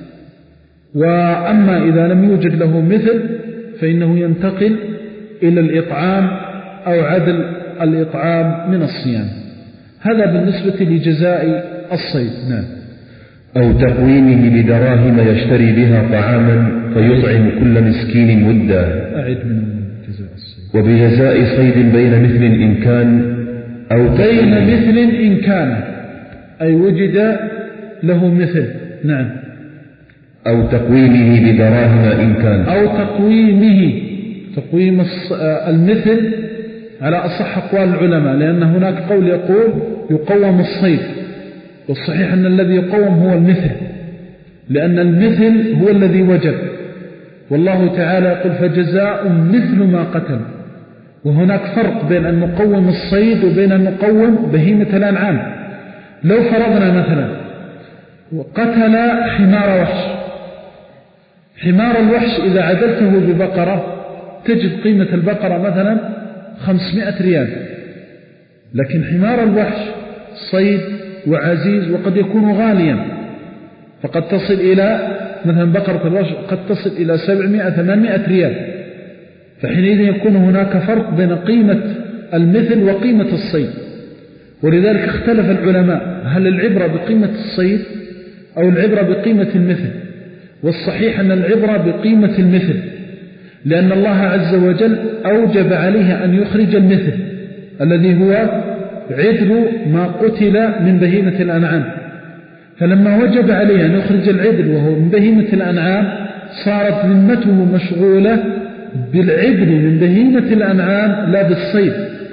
وأما إذا لم يوجد له مثل فإنه ينتقل إلى الإطعام أو عدل الإطعام من الصيام. هذا بالنسبة لجزاء الصيد. نعم. أو تقويمه بدراهم يشتري بها طعاما فيطعم كل مسكين مدا. أعد من جزاء الصيد. وبجزاء صيد بين مثل إن كان أو بين مثل إن كان، أي وجد له مثل. نعم. أو تقويمه بدراهم إن كان، أو تقويمه، تقويم المثل على أصح أقوال العلماء، لأن هناك قول يقول يقوم الصيد، والصحيح أن الذي يقوم هو المثل، لأن المثل هو الذي وجب. والله تعالى يقول فجزاء مثل ما قتل. وهناك فرق بين أن نقوم الصيد وبين أن نقوم بهيمة الأنعام. لو فرضنا مثلا وقتل حمار وحش، حمار الوحش إذا عدلته ببقرة تجد قيمة البقرة مثلا خمسمائة ريال، لكن حمار الوحش صيد وعزيز وقد يكون غاليا، فقد تصل إلى مثلا بقرة الوحش قد تصل إلى سبعمائة ثمانمائة ريال. فحينئذ يكون هناك فرق بين قيمة المثل وقيمة الصيد. ولذلك اختلف العلماء هل العبرة بقيمة الصيد أو العبرة بقيمة المثل. والصحيح أن العبرة بقيمة المثل، لأن الله عز وجل أوجب عليه أن يخرج المثل الذي هو عدل ما قتل من بهيمة الأنعام. فلما وجب عليه أن يخرج العدل وهو من بهيمة الأنعام صارت ذمته مشغولة بالعدل من بهيمة الأنعام لا بالصيد،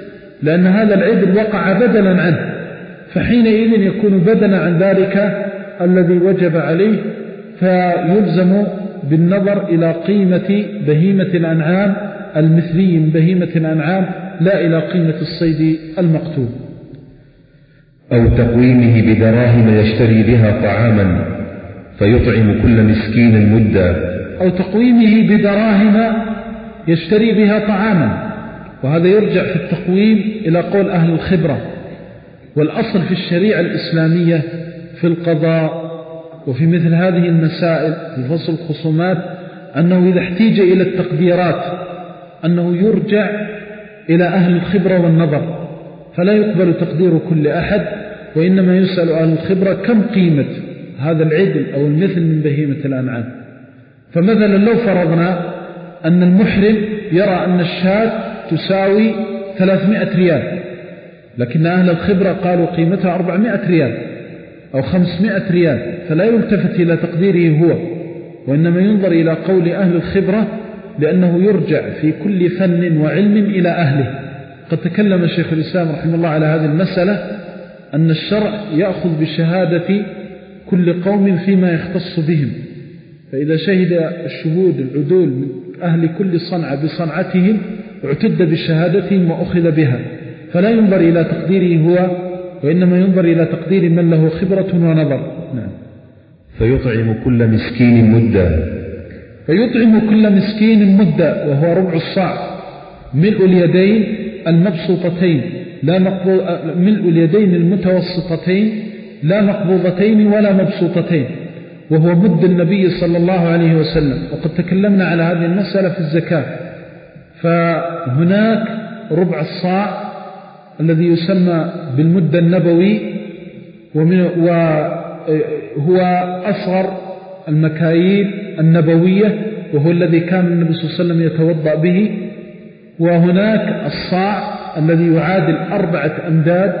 لأن هذا العدل وقع بدلا عنه، فحينئذ يكون بدلا عن ذلك الذي وجب عليه، فيلزم بالنظر إلى قيمة بهيمة الأنعام المثلي من بهيمة الأنعام لا إلى قيمة الصيد المقتول. أو تقويمه بدراهم يشتري بها طعاما فيطعم كل مسكين مدا، أو تقويمه بدراهم يشتري بها طعاما، وهذا يرجع في التقويم إلى قول أهل الخبرة. والأصل في الشريعة الإسلامية في القضاء وفي مثل هذه المسائل في فصل الخصومات أنه إذا احتيج إلى التقديرات أنه يرجع إلى أهل الخبرة والنظر، فلا يقبل تقدير كل أحد، وإنما يسأل أهل الخبرة كم قيمة هذا العدل أو المثل من بهيمة الأنعام. فمثلا لو فرضنا أن المحرم يرى أن الشاة تساوي ثلاثمائة ريال، لكن أهل الخبرة قالوا قيمتها أربعمائة ريال أو خمسمائة ريال، فلا يلتفت إلى تقديره هو، وإنما ينظر إلى قول أهل الخبرة، لأنه يرجع في كل فن وعلم إلى أهله. قد تكلم الشيخ الإسلام رحمه الله على هذه المسألة، أن الشرع يأخذ بشهادة كل قوم فيما يختص بهم، فإذا شهد الشهود العدول من أهل كل صنعة بصنعتهم اعتد بشهادتهم وأخذ بها، فلا ينظر إلى تقديره هو، وإنما ينظر إلى تقدير من له خبرة ونظر. نعم. فيطعم كل مسكين مدا، فيطعم كل مسكين مدا، وهو ربع الصاع، ملء اليدين المبسوطتين لا مقبوض، ملء اليدين المتوسطتين لا مقبوضتين ولا مبسوطتين، وهو مد النبي صلى الله عليه وسلم. وقد تكلمنا على هذه المسألة في الزكاة. فهناك ربع الصاع الذي يسمى بالمد النبوي، وهو أصغر المكاييل النبوية، وهو الذي كان النبي صلى الله عليه وسلم يتوضأ به. وهناك الصاع الذي يعادل أربعة أمداد،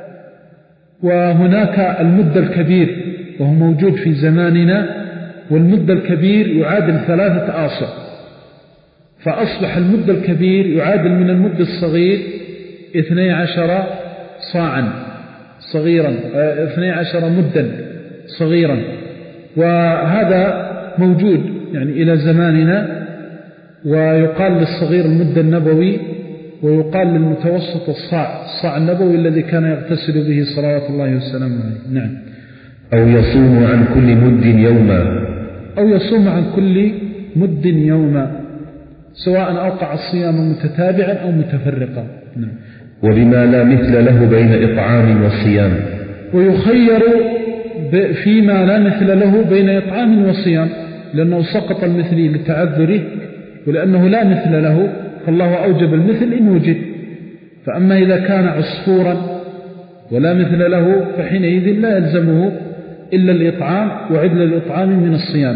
وهناك المد الكبير وهو موجود في زماننا، والمد الكبير يعادل ثلاثة آصع، فأصبح المد الكبير يعادل من المد الصغير اثني عشر صاعا صغيرا، اثني عشر مدا صغيرا، وهذا موجود يعني إلى زماننا. ويقال للصغير المد النبوي، ويقال للمتوسط الصاع الصاع النبوي الذي كان يغتسل به صلوات الله وسلامه عليه. نعم. أو يصوم عن كل مد يوما، أو يصوم عن كل مد يوما، سواء أوقع الصيام متتابعا أو متفرقا. نعم. وبما لا مثل له بين إطعام وصيام، ويخير فيما لا مثل له بين إطعام وصيام، لأنه سقط المثلي لتعذره، ولأنه لا مثل له فالله أوجب المثل إن وجد. فأما إذا كان عصفورا ولا مثل له فحينئذ لا يلزمه إلا الإطعام وعدل الإطعام من الصيام.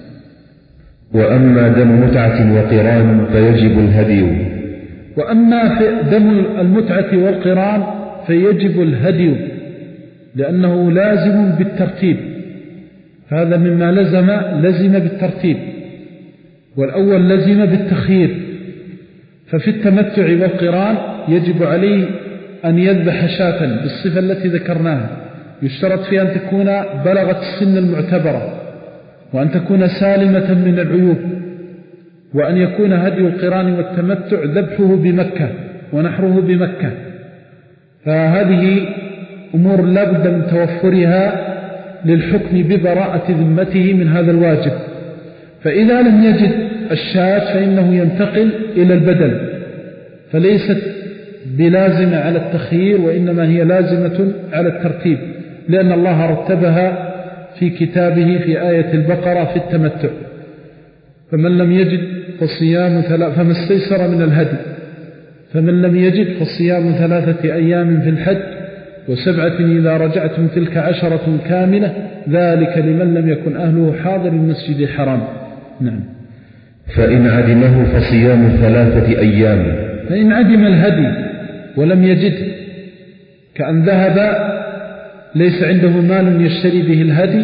وأما دم متعة وقران فيجب الهدي، وأما في دم المتعة والقران فيجب الهدي، لأنه لازم بالترتيب، فهذا مما لزم لزم بالترتيب، والأول لزم بالتخيير. ففي التمتع والقران يجب عليه أن يذبح شاة بالصفة التي ذكرناها، يشترط فيها أن تكون بلغت السن المعتبرة، وأن تكون سالمة من العيوب، وأن يكون هدي القران والتمتع ذبحه بمكة ونحره بمكة. فهذه أمور لا بد من توفرها للحكم ببراءة ذمته من هذا الواجب. فإذا لم يجد الشاة فإنه ينتقل إلى البدل، فليست بلازمة على التخيير، وإنما هي لازمة على الترتيب، لأن الله رتبها في كتابه في آية البقرة في التمتع. فمن لم يجد فصيام ثلاثة، فما استيسر من الهدي، فمن لم يجد فصيام ثلاثة أيام في الحج وسبعة إذا رجعتم تلك عشرة كاملة، ذلك لمن لم يكن أهله حاضر المسجد الحرام. نعم. فإن عدمه فصيام ثلاثة أيام، فإن عدم الهدي ولم يجده، كأن ذهب ليس عنده مال يشتري به الهدي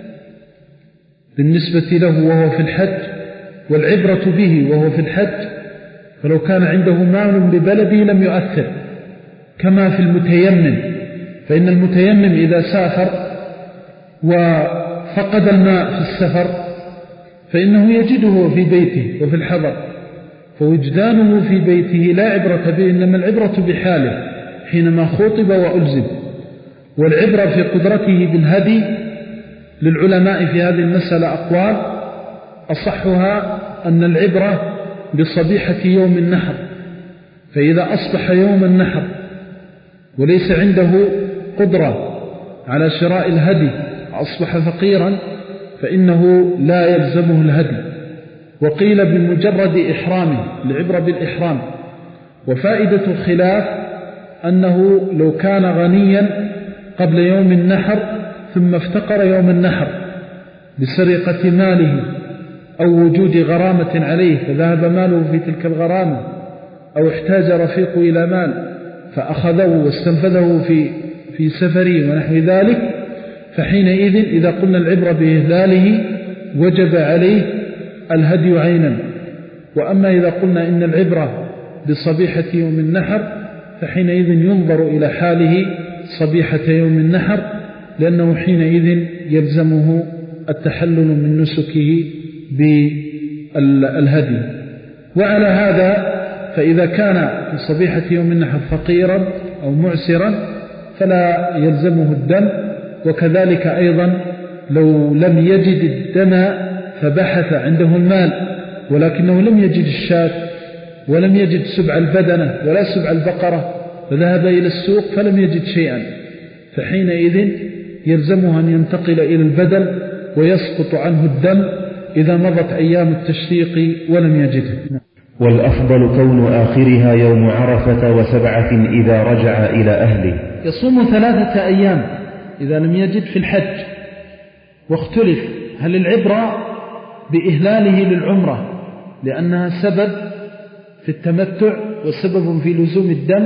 بالنسبة له وهو في الحج، والعبرة به وهو في الحج، فلو كان عنده مال ببلده لم يؤثر، كما في المتيمم، فإن المتيمم إذا سافر وفقد الماء في السفر فإنه يجده في بيته وفي الحضر، فوجدانه في بيته لا عبرة به، إنما العبرة بحاله حينما خطب وألزم. والعبرة في قدرته بالهدي. للعلماء في هذه المسألة أقوال، أصحها أن العبرة بصبيحة يوم النحر، فإذا أصبح يوم النحر وليس عنده قدرة على شراء الهدي أصبح فقيرا فإنه لا يلزمه الهدي. وقيل بمجرد إحرامه، العبرة بالإحرام. وفائدة الخلاف أنه لو كان غنيا قبل يوم النحر ثم افتقر يوم النحر بسرقة ماله أو وجود غرامة عليه فذهب ماله في تلك الغرامة، أو احتاج رفيق إلى مال فأخذه واستنفذه في في سفره ونحو ذلك، فحينئذ إذا قلنا العبرة بإهلاله وجب عليه الهدي عينا. وأما إذا قلنا إن العبرة بصبيحة يوم النحر فحينئذ ينظر إلى حاله صبيحة يوم النحر، لأنه حينئذ يلزمه التحلل من نسكه بالهدي. وعلى هذا فإذا كان في صبيحة يوم النحر فقيرا أو معسرا فلا يلزمه الدم. وكذلك أيضا لو لم يجد الدم فبحث عنده المال ولكنه لم يجد الشاة ولم يجد سبع البدنة ولا سبع البقرة فذهب إلى السوق فلم يجد شيئا، فحينئذ يلزمه أن ينتقل إلى البدل ويسقط عنه الدم إذا مضت أيام التشريق ولم يجده. والأفضل كون آخرها يوم عرفة وسبعة إذا رجع إلى أهله. يصوم ثلاثة أيام إذا لم يجد في الحج. واختلف هل العبرة بإهلاله للعمرة لأنها سبب في التمتع وسبب في لزوم الدم،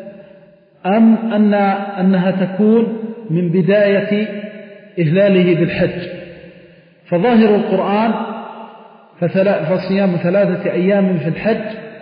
أم أن أنها تكون من بداية إهلاله بالحج. فظاهر القرآن فصيام ثلاثة أيام في الحج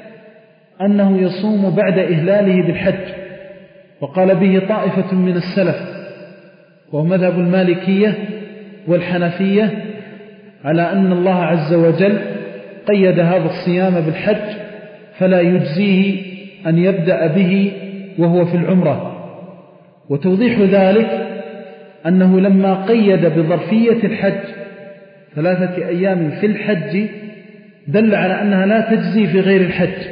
أنه يصوم بعد إهلاله بالحج، وقال به طائفة من السلف وهو مذهب المالكية والحنفية على أن الله عز وجل قيد هذا الصيام بالحج فلا يجزيه أن يبدأ به وهو في العمرة. وتوضيح ذلك أنه لما قيد بظرفية الحج ثلاثة أيام في الحج دل على أنها لا تجزي في غير الحج،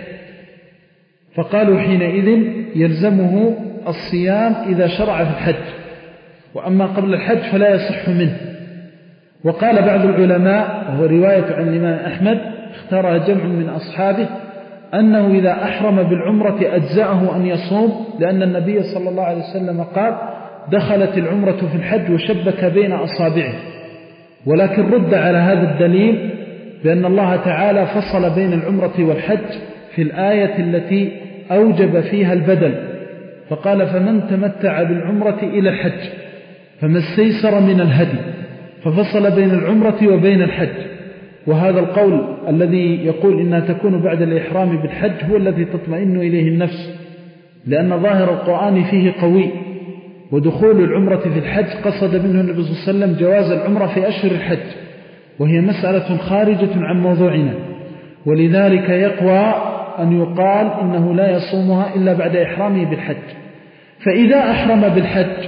فقالوا حينئذ يلزمه الصيام إذا شرع في الحج، وأما قبل الحج فلا يصح منه. وقال بعض العلماء وهو رواية عن الإمام أحمد اختارها جمع من أصحابه أنه إذا أحرم بالعمرة أجزأه أن يصوم، لأن النبي صلى الله عليه وسلم قال دخلت العمرة في الحج وشبك بين أصابعه. ولكن رد على هذا الدليل بأن الله تعالى فصل بين العمرة والحج في الآية التي أوجب فيها البدل، فقال فمن تمتع بالعمرة إلى الحج فما استيسر من الهدي، ففصل بين العمرة وبين الحج. وهذا القول الذي يقول إنها تكون بعد الإحرام بالحج هو الذي تطمئن إليه النفس، لأن ظاهر القرآن فيه قوي. ودخول العمرة في الحج قصد منه النبي صلى الله عليه وسلم جواز العمرة في أشهر الحج، وهي مسألة خارجة عن موضوعنا، ولذلك يقوى أن يقال إنه لا يصومها إلا بعد إحرامه بالحج. فإذا أحرم بالحج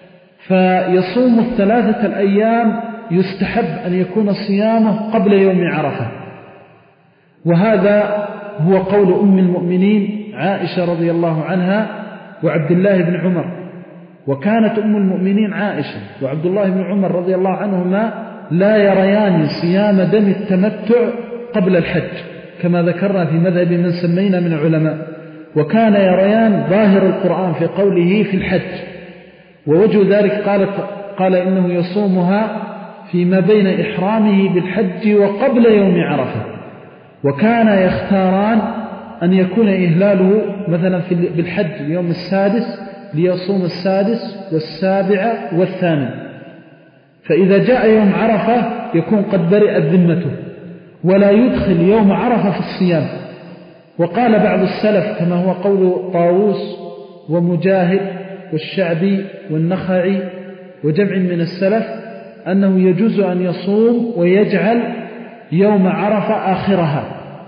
فيصوم الثلاثة الأيام يستحب أن يكون صيامه قبل يوم عرفة، وهذا هو قول أم المؤمنين عائشة رضي الله عنها وعبد الله بن عمر. وكانت أم المؤمنين عائشة وعبد الله بن عمر رضي الله عنهما لا يريان صيام دم التمتع قبل الحج كما ذكرنا في مذهب من سمينا من العلماء، وكان يريان ظاهر القرآن في قوله في الحج. ووجه ذلك قالت قال إنه يصومها فيما بين إحرامه بالحج وقبل يوم عرفة. وكان يختاران أن يكون إهلاله مثلا في بالحج اليوم السادس ليصوم السادس والسابع والثامن، فإذا جاء يوم عرفة يكون قد برئت ذمته ولا يدخل يوم عرفة في الصيام. وقال بعض السلف كما هو قول طاووس ومجاهد والشعبي والنخعي وجمع من السلف أنه يجوز أن يصوم ويجعل يوم عرفة آخرها،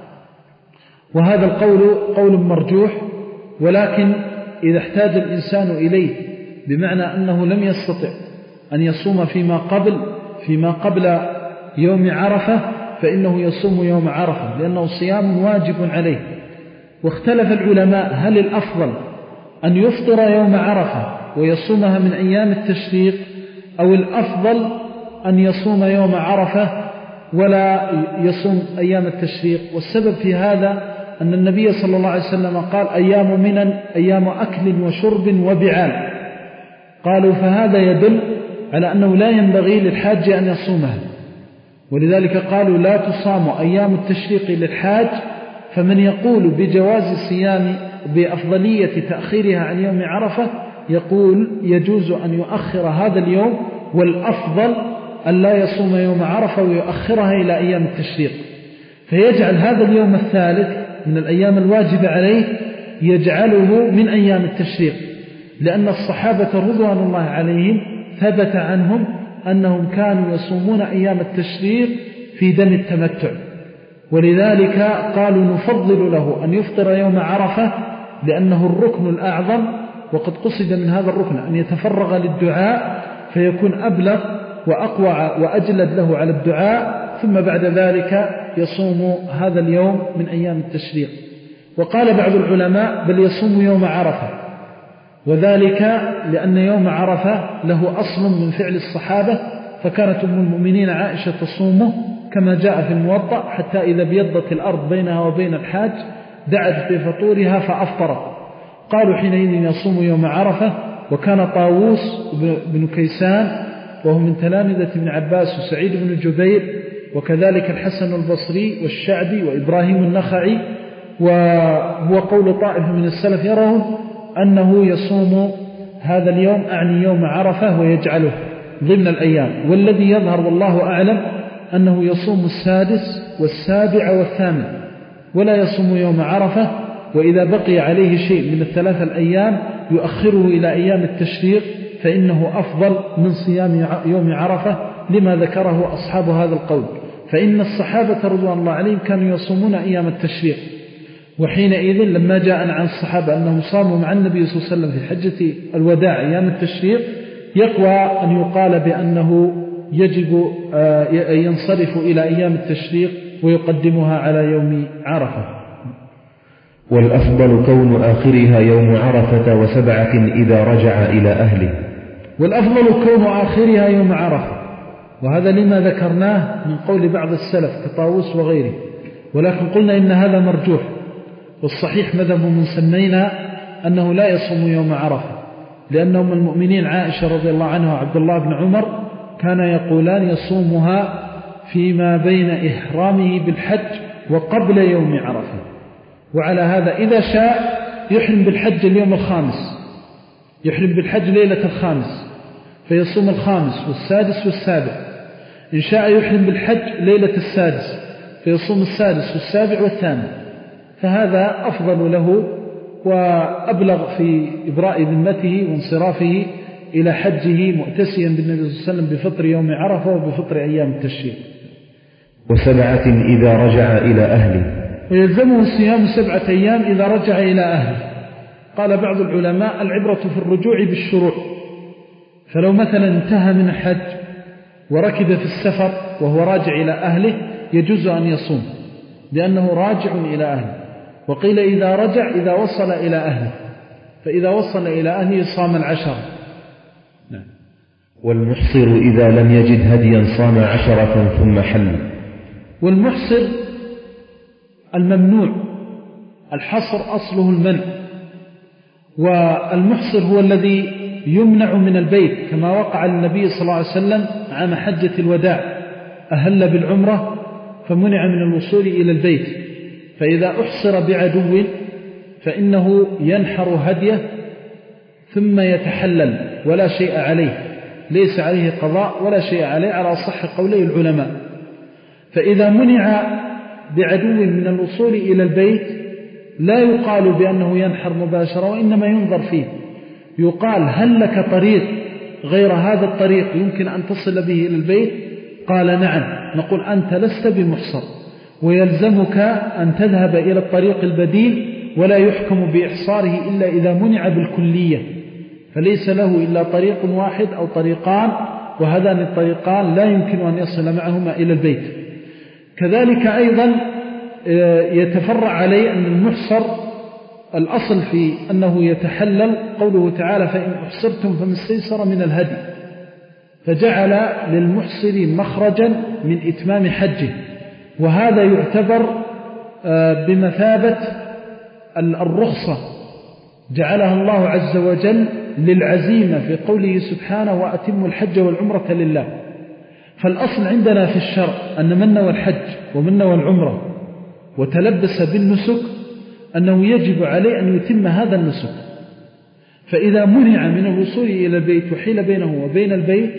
وهذا القول قول مرجوح، ولكن إذا احتاج الإنسان إليه بمعنى أنه لم يستطع أن يصوم فيما قبل فيما قبل يوم عرفة فإنه يصوم يوم عرفة، لأنه صيام واجب عليه. واختلف العلماء هل الأفضل أن يفطر يوم عرفة ويصومها من أيام التشريق، أو الأفضل أن يصوم يوم عرفة ولا يصوم أيام التشريق. والسبب في هذا أن النبي صلى الله عليه وسلم قال أيام منن أيام أكل وشرب وبعال، قالوا فهذا يدل على أنه لا ينبغي للحاج أن يصومها، ولذلك قالوا لا تصام أيام التشريق للحاج. فمن يقول بجواز الصيام بأفضلية تأخيرها عن يوم عرفة يقول يجوز أن يؤخر هذا اليوم، والأفضل أن لا يصوم يوم عرفة ويؤخرها إلى أيام التشريق، فيجعل هذا اليوم الثالث من الأيام الواجبة عليه يجعله من أيام التشريق، لأن الصحابة رضوان الله عليهم ثبت عنهم أنهم كانوا يصومون أيام التشريق في دم التمتع، ولذلك قالوا نفضل له أن يفطر يوم عرفة لأنه الركن الأعظم، وقد قصد من هذا الركن أن يتفرغ للدعاء فيكون أبلغ وأقوى وأجلد له على الدعاء، ثم بعد ذلك يصوم هذا اليوم من أيام التشريق. وقال بعض العلماء بل يصوم يوم عرفة، وذلك لأن يوم عرفة له أصل من فعل الصحابة، فكانت أم المؤمنين عائشة تصومه كما جاء في الموطأ حتى إذا بيضت الأرض بينها وبين الحاج دعت بفطورها فأفطرت. قالوا حينئذ يصوم يوم عرفة. وكان طاووس بن كيسان وهو من تلامذة ابن عباس وسعيد بن جبير، وكذلك الحسن البصري والشعبي وإبراهيم النخعي، وهو قول طائفة من السلف يرون أنه يصوم هذا اليوم أعني يوم عرفة ويجعله ضمن الأيام. والذي يظهر والله أعلم أنه يصوم السادس والسابع والثامن ولا يصوم يوم عرفة، وإذا بقي عليه شيء من الثلاثة الأيام يؤخره إلى أيام التشريق فإنه أفضل من صيام يوم عرفة، لما ذكره أصحاب هذا القول. فإن الصحابة رضوان الله عليهم كانوا يصومون أيام التشريق، وحينئذ لما جاء عن الصحابة أنهم صاموا مع النبي صلى الله عليه وسلم في حجة الوداع أيام التشريق يقوى أن يقال بأنه يجب ينصرف إلى أيام التشريق ويقدمها على يوم عرفة. والأفضل كون آخرها يوم عرفة وسبعة إذا رجع إلى أهله. والأفضل كون آخرها يوم عرفة، وهذا لما ذكرناه من قول بعض السلف كطاووس وغيره، ولكن قلنا إن هذا مرجوح، والصحيح مذهب من سمينا أنه لا يصوم يوم عرفة، لأنهم المؤمنين عائشة رضي الله عنها وعبد الله بن عمر كان يقولان يصومها فيما بين إحرامه بالحج وقبل يوم عرفة. وعلى هذا إذا شاء يحرم بالحج اليوم الخامس، يحرم بالحج ليلة الخامس فيصوم الخامس والسادس والسابع، إن شاء يحرم بالحج ليلة السادس فيصوم السادس والسابع والثامن، فهذا أفضل له وأبلغ في إبراء ذمته وانصرافه إلى حجه مؤتسيا بالنبي صلى الله عليه وسلم بفطر يوم عرفة وبفطر أيام التشريق. وسبعة إذا رجع إلى أهله، ويلزمه الصيام سبعة أيام إذا رجع إلى أهله. قال بعض العلماء العبرة في الرجوع بالشروع، فلو مثلا انتهى من الحج وركب في السفر وهو راجع إلى أهله يجوز أن يصوم لأنه راجع إلى أهله. وقيل إذا رجع إذا وصل إلى أهله، فإذا وصل إلى أهله صام العشر. نعم. والمحصر إذا لم يجد هديا صام عشرة ثم حل. والمحصر الممنوع، الحصر أصله المنع، والمحصر هو الذي يمنع من البيت كما وقع للنبي صلى الله عليه وسلم عام حجة الوداع، أهل بالعمرة فمنع من الوصول إلى البيت، فإذا أحصر بعدو فإنه ينحر هديه ثم يتحلل ولا شيء عليه، ليس عليه قضاء ولا شيء عليه على صح قولي العلماء. فإذا منع بعدو من الوصول إلى البيت لا يقال بأنه ينحر مباشرة، وإنما ينظر فيه، يقال هل لك طريق غير هذا الطريق يمكن أن تصل به إلى البيت؟ قال نعم، نقول أنت لست بمحصر، ويلزمك أن تذهب إلى الطريق البديل، ولا يحكم بإحصاره إلا إذا منع بالكلية، فليس له إلا طريق واحد أو طريقان، وهذان الطريقان لا يمكن أن يصل معهما إلى البيت. كذلك أيضا يتفرع عليه أن المحصر الأصل في أنه يتحلل قوله تعالى فإن أحصرتم فما استيسر من الهدي، فجعل للمحصر مخرجا من إتمام حجه، وهذا يعتبر بمثابة الرخصة جعلها الله عز وجل للعزيمة في قوله سبحانه وأتموا الحج والعمرة لله. فالأصل عندنا في الشرع أن من نوى الحج ومن نوى العمرة وتلبس بالنسك أنه يجب عليه أن يتم هذا النسك، فإذا منع من الوصول إلى البيت وحيل بينه وبين البيت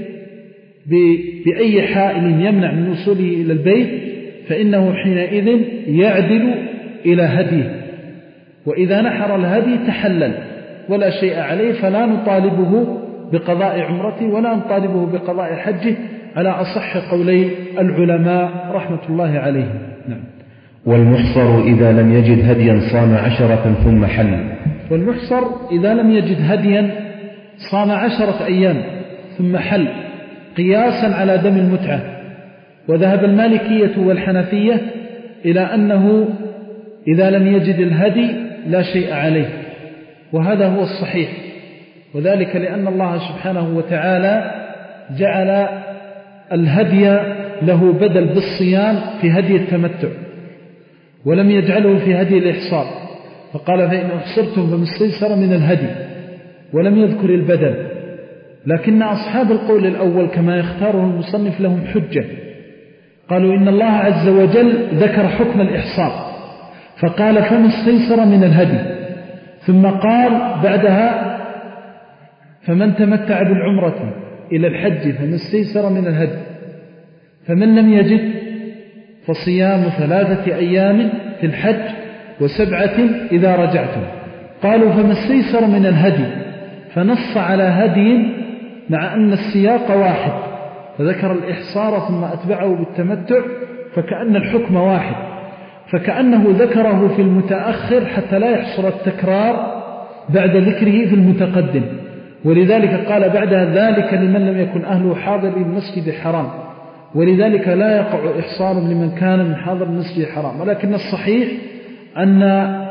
بأي حائل يمنع من وصوله إلى البيت، فإنه حينئذ يعدل إلى هديه، وإذا نحر الهدي تحلل ولا شيء عليه، فلا نطالبه بقضاء عمرته ولا نطالبه بقضاء حجه على أصح قولي العلماء رحمة الله عليهم. نعم. والمحصر إذا لم يجد هديا صام عشرة ثم حل. والمحصر إذا لم يجد هديا صام عشرة أيام ثم حل، قياسا على دم المتعة. وذهب المالكية والحنفية إلى أنه إذا لم يجد الهدي لا شيء عليه، وهذا هو الصحيح، وذلك لأن الله سبحانه وتعالى جعل الهدي له بدل بالصيام في هدي التمتع، ولم يجعله في هدي الإحصار، فقال فإن أحصرتم فما استيسر من الهدي، ولم يذكر البدل. لكن أصحاب القول الأول كما يختاره المصنف لهم حجة، قالوا إن الله عز وجل ذكر حكم الإحصار فقال فما استيسر من الهدي، ثم قال بعدها فمن تمتع بالعمرة إلى الحج فما استيسر من الهدي، فمن لم يجد فصيام ثلاثة أيام في الحج وسبعة إذا رجعتم. قالوا فما استيسر من الهدي، فنص على هدي مع أن السياق واحد، فذكر الإحصار ثم أتبعه بالتمتع، فكأن الحكم واحد، فكأنه ذكره في المتأخر حتى لا يحصل التكرار بعد ذكره في المتقدم، ولذلك قال بعدها ذلك لمن لم يكن أهله حاضر المسجد الحرام، ولذلك لا يقع إحصار لمن كان من حاضر المسجد الحرام. ولكن الصحيح أن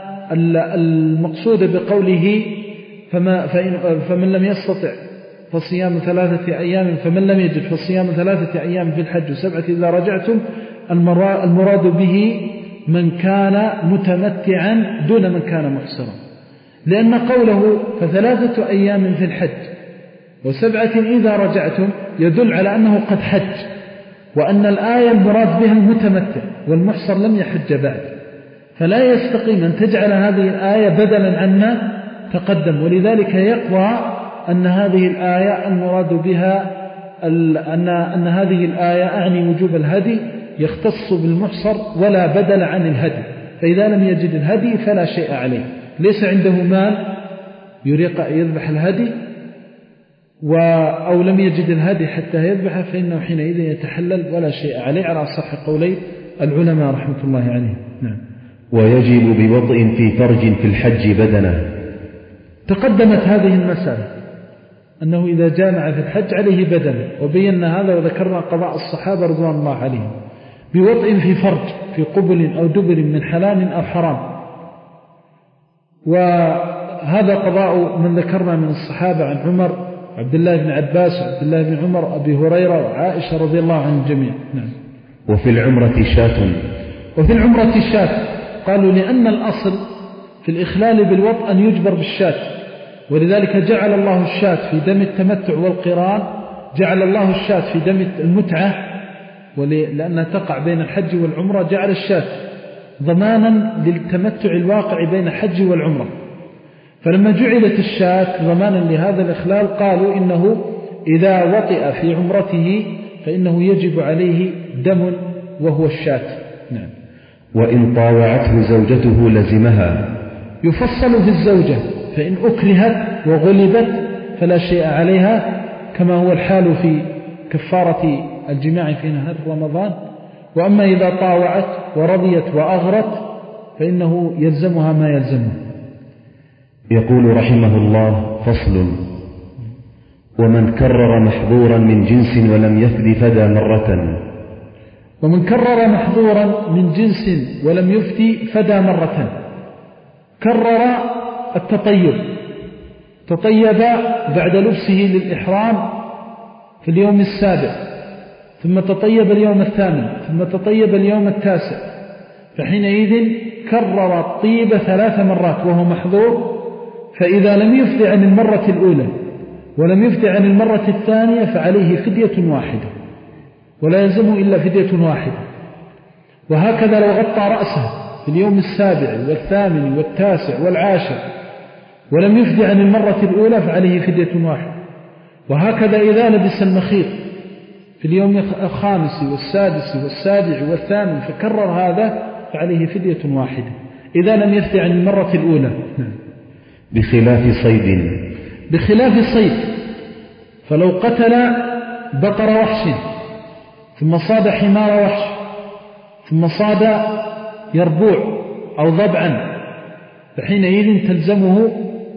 المقصود بقوله فما فمن لم يستطع فصيام ثلاثة أيام، فمن لم يجد فصيام ثلاثة أيام في الحج وسبعة إذا رجعتم، المراد به من كان متمتعا دون من كان محصرا، لأن قوله فثلاثة أيام في الحج وسبعة إذا رجعتم يدل على أنه قد حج، وأن الآية المراد بها المتمتع، والمحصر لم يحج بعد، فلا يستقيم أن تجعل هذه الآية بدلا عنا تقدم. ولذلك يقوى أن هذه الآية المراد بها أن, أن هذه الآية أعني وجوب الهدي يختص بالمحصر ولا بدل عن الهدي، فإذا لم يجد الهدي فلا شيء عليه، ليس عنده مال يريق يذبح الهدي أو لم يجد الهدي حتى يذبح، فإنه حينئذ يتحلل ولا شيء عليه على صح قولي العلماء رحمة الله عليهم. نعم. ويجب بوضع في فرج في الحج بدنه. تقدمت هذه المسألة أنه إذا جامع في الحج عليه بدنه، وبينا هذا وذكرنا قضاء الصحابة رضوان الله عليهم بوضع في فرج في قبل أو دبر من حلال أو حرام، وهذا قضاء من ذكرنا من الصحابة عن عمر عبد الله بن عباس عبد الله بن عمر أبي هريرة وعائشة رضي الله عن الجميع. نعم. وفي العمرة شاة. وفي العمرة شاة، قالوا لأن الأصل في الإخلال بالوضع أن يجبر بالشاة، ولذلك جعل الله الشاة في دم التمتع والقران، جعل الله الشاة في دم المتعة، ولأنها تقع بين الحج والعمرة جعل الشاة ضمانا للتمتع الواقع بين الحج والعمرة. فلما جعلت الشاة ضمانا لهذا الإخلال قالوا إنه إذا وطئ في عمرته فإنه يجب عليه دم وهو الشاة. نعم. وإن طاوعته زوجته لزمها. يفصل في الزوجة، فإن أكرهت وغلبت فلا شيء عليها كما هو الحال في كفارة الجماع في نهار رمضان. وأما إذا طاوعت ورضيت وأغرت فإنه يلزمها ما يلزمه. يقول رحمه الله: فصل: ومن كرر محظورا من جنس ولم يفد فدى مرة. ومن كرر محظورا من جنس ولم يفتي فدى مرة. كرر التطيب، تطيب بعد لبسه للإحرام في اليوم السابع، ثم تطيب اليوم الثامن، ثم تطيب اليوم التاسع، فحينئذ كرر الطيب ثلاث مرات وهو محظور. فإذا لم يفد عن المرة الأولى ولم يفد عن المرة الثانية فعليه فدية واحدة، ولا يلزمه إلا فدية واحدة. وهكذا لو غطى رأسه في اليوم السابع والثامن والتاسع والعاشر ولم يفد عن المرة الأولى فعليه فدية واحدة. وهكذا إذا لبس المخيط في اليوم الخامس والسادس والسابع والثامن فكرر هذا فعليه فدية واحدة إذا لم يفد عن المرة الأولى. بخلاف صيد. بخلاف الصيد، فلو قتل بقر وحش ثم صاد حمار وحش ثم صاد يربوع أو ضبعا فحينئذ تلزمه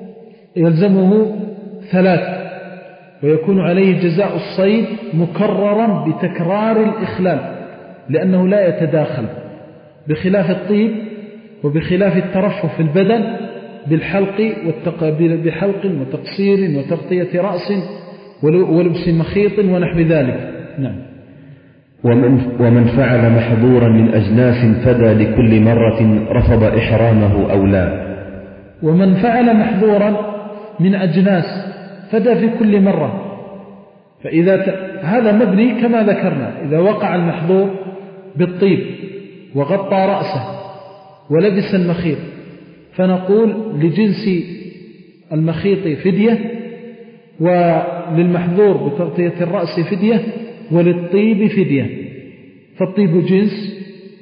يلزمه ثلاث، ويكون عليه جزاء الصيد مكررا بتكرار الإخلال لأنه لا يتداخل، بخلاف الطيب وبخلاف الترفه في البدن بالحلق بحلق وتقصير وتغطية رأس ولبس مخيط ونحو ذلك. نعم. ومن, ومن فعل محظورا من أجناس فدى لكل مرة رفض إحرامه أو لا. ومن فعل محظورا من أجناس فدى في كل مرة، فإذا ت... هذا مبني كما ذكرنا. إذا وقع المحظور بالطيب وغطى رأسه ولبس المخيط فنقول لجنس المخيط فدية، وللمحظور بتغطية الرأس فدية، وللطيب فدية. فالطيب جنس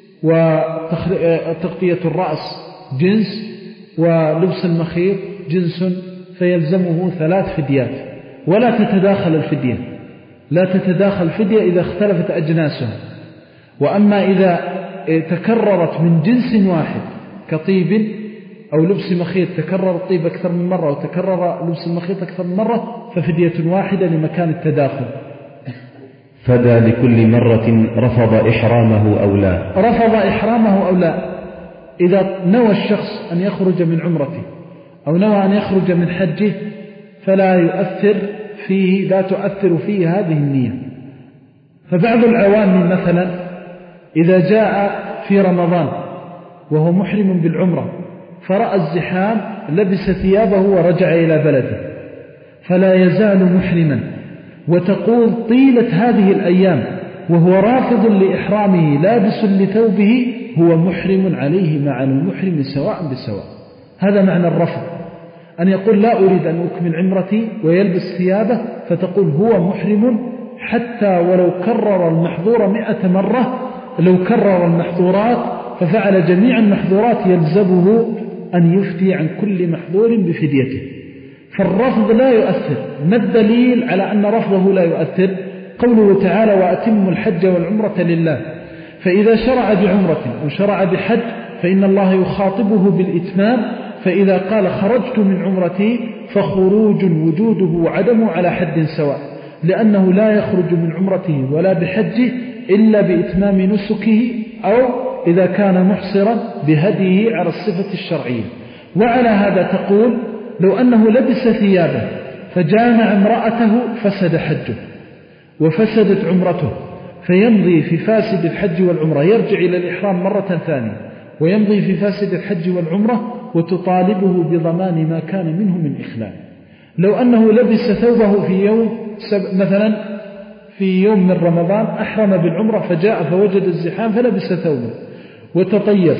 وتغطية الرأس جنس ولبس المخيط جنس، فيلزمه ثلاث فديات ولا تتداخل الفدية، لا تتداخل الفدية إذا اختلفت أجناسها. وأما إذا تكررت من جنس واحد كطيب أو لبس مخيط، تكرر الطيب أكثر من مرة وتكرر لبس المخيط أكثر من مرة ففدية واحدة لمكان التداخل. فدى لكل مرة رفض إحرامه أو لا. رفض إحرامه أو لا، إذا نوى الشخص أن يخرج من عمرته أو نوى أن يخرج من حجه فلا يؤثر فيه، لا تؤثر فيه هذه النية. فبعض العوام مثلا إذا جاء في رمضان وهو محرم بالعمرة فرأى الزحام لبس ثيابه ورجع إلى بلده فلا يزال محرما، وتقول طيلة هذه الأيام وهو رافض لإحرامه لابس لثوبه هو محرم عليه مع المحرم سواء بسواء. هذا معنى الرفض، أن يقول لا أريد أن أكمل عمرتي ويلبس ثيابه، فتقول هو محرم حتى ولو كرر المحظور مئة مرة. لو كرر المحظورات ففعل جميع المحظورات يلزمه أن يفتي عن كل محظور بفديته. فالرفض لا يؤثر. ما الدليل على أن رفضه لا يؤثر؟ قوله تعالى وأتموا الحج والعمرة لله. فإذا شرع بعمرة أو شرع بحج فإن الله يخاطبه بالإتمام، فإذا قال خرجت من عمرتي فخروج وجوده وعدمه على حد سواء، لأنه لا يخرج من عمرته ولا بحجه إلا بإتمام نسكه أو إذا كان محصرا بهديه على الصفة الشرعية. وعلى هذا تقول لو أنه لبس ثيابه فجامع امرأته فسد حجه وفسدت عمرته، فيمضي في فاسد الحج والعمرة، يرجع إلى الإحرام مرة ثانية ويمضي في فاسد الحج والعمرة وتطالبه بضمان ما كان منه من إخلال. لو أنه لبس ثوبه في يوم مثلا في يوم من رمضان أحرم بالعمرة فجاء فوجد الزحام فلبس ثوبه وتطيب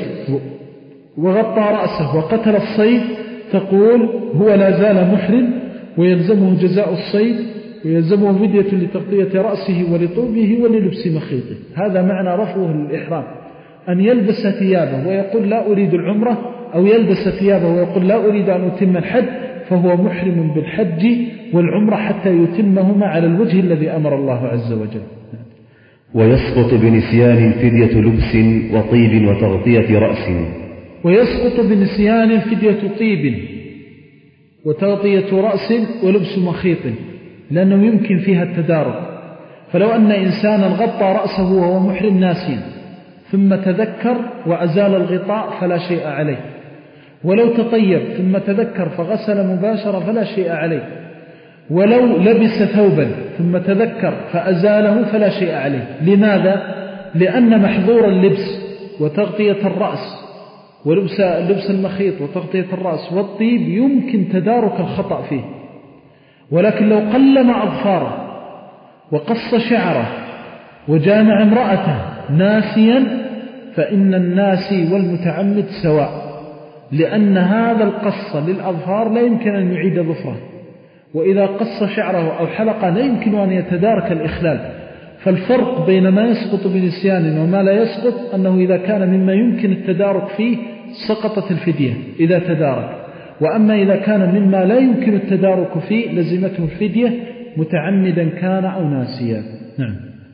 وغطى رأسه وقتل الصيد، تقول هو لا زال محرم ويلزمه جزاء الصيد ويلزمه فدية لتغطية رأسه ولطوبه وللبس مخيطه. هذا معنى رفضه للإحرام، أن يلبس ثيابه ويقول لا أريد العمرة، أو يلبس ثيابه ويقول لا أريد أن أتم الحج، فهو محرم بالحج والعمرة حتى يتمهما على الوجه الذي أمر الله عز وجل. ويسقط بنسيان فدية لبس وطيب وتغطية رأس. ويسقط بنسيان فدية طيب وتغطية رأس ولبس مخيط، لأنه يمكن فيها التدارك. فلو أن إنسانا غطى رأسه وهو محرم ناسيا ثم تذكر وأزال الغطاء فلا شيء عليه، ولو تطيب ثم تذكر فغسل مباشرة فلا شيء عليه، ولو لبس ثوبا ثم تذكر فأزاله فلا شيء عليه. لماذا؟ لأن محظور اللبس وتغطية الرأس ولبس لبس المخيط وتغطية الرأس والطيب يمكن تدارك الخطأ فيه، ولكن لو قلم أظفاره وقص شعره وجامع امرأته ناسيا فإن الناسي والمتعمد سواء، لأن هذا القص للأظفار لا يمكن أن يعيد ظفره، وإذا قص شعره أو حلقه لا يمكن أن يتدارك الإخلال. فالفرق بين ما يسقط بنسيان وما لا يسقط أنه إذا كان مما يمكن التدارك فيه سقطت الفدية إذا تدارك، وأما إذا كان مما لا يمكن التدارك فيه لزمته الفدية متعمدا كان أو ناسيا. نعم.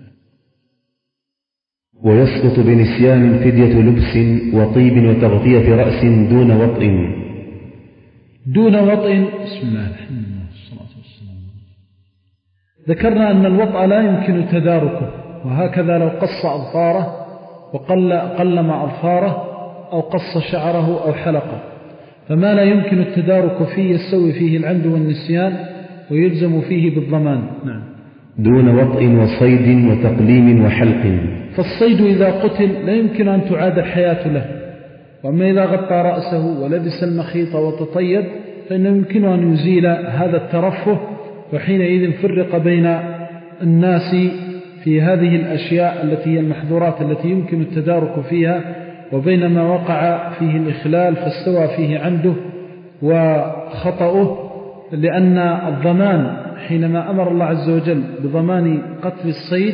ويسقط بنسيان فدية لبس وطيب وتغطية رأس دون وطء. دون وطء. بسم الله الرحمن الرحيم والصلاة والسلام. ذكرنا أن الوطء لا يمكن تداركه، وهكذا لو قص أظفاره وقل قلم أظفاره أو قص شعره أو حلقه، فما لا يمكن التدارك فيه يستوي فيه العمد والنسيان ويلزم فيه بالضمان. نعم. دون وطء وصيد وتقليم وحلق. فالصيد إذا قتل لا يمكن أن تعاد الحياة له، وأما إذا غطى رأسه ولبس المخيط وتطيب فإنه يمكن أن يزيل هذا الترفه، وحينئذ فرق بين الناس في هذه الأشياء التي هي المحظورات التي يمكن التدارك فيها، وبين ما وقع فيه الإخلال فاستوى فيه عمده وخطأه. لأن الضمان حينما أمر الله عز وجل بضمان قتل الصيد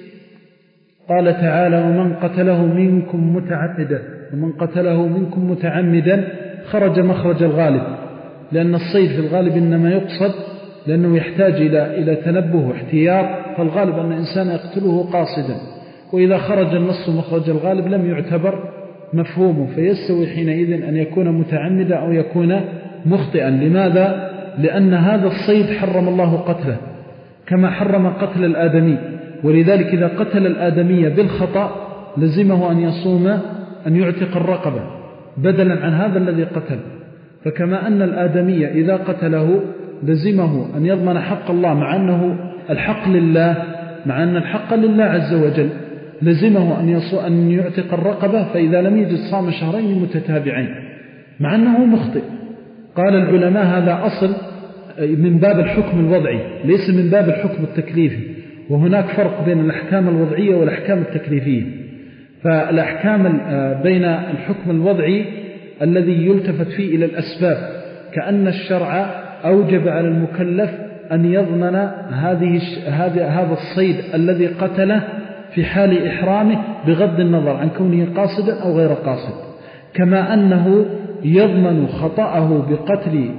قال تعالى ومن قتله منكم متعمدا، ومن قتله منكم متعمدا خرج مخرج الغالب، لأن الصيد في الغالب إنما يقصد لأنه يحتاج إلى إلى تنبه واحتياط، فالغالب أن الإنسان يقتله قاصدا، وإذا خرج النص مخرج الغالب لم يعتبر مفهومه، فيستوي حينئذ أن يكون متعمدا أو يكون مخطئا. لماذا؟ لأن هذا الصيد حرم الله قتله كما حرم قتل الآدمي، ولذلك إذا قتل الآدمية بالخطأ لزمه أن يصوم أن يعتق الرقبة بدلا عن هذا الذي قتل. فكما أن الآدمية إذا قتله لزمه أن يضمن حق الله، مع أنه الحق لله، مع أن الحق لله عز وجل، لزمه أن, أن يعتق الرقبة، فإذا لم يجد صام شهرين متتابعين مع أنه مخطئ. قال العلماء هذا أصل من باب الحكم الوضعي ليس من باب الحكم التكليفي، وهناك فرق بين الأحكام الوضعية والأحكام التكليفية. فالأحكام بين الحكم الوضعي الذي يلتفت فيه إلى الأسباب، كأن الشرع أوجب على المكلف أن يضمن هذه هذا الصيد الذي قتله في حال إحرامه بغض النظر عن كونه قاصدا أو غير قاصد، كما أنه يضمن خطأه بقتل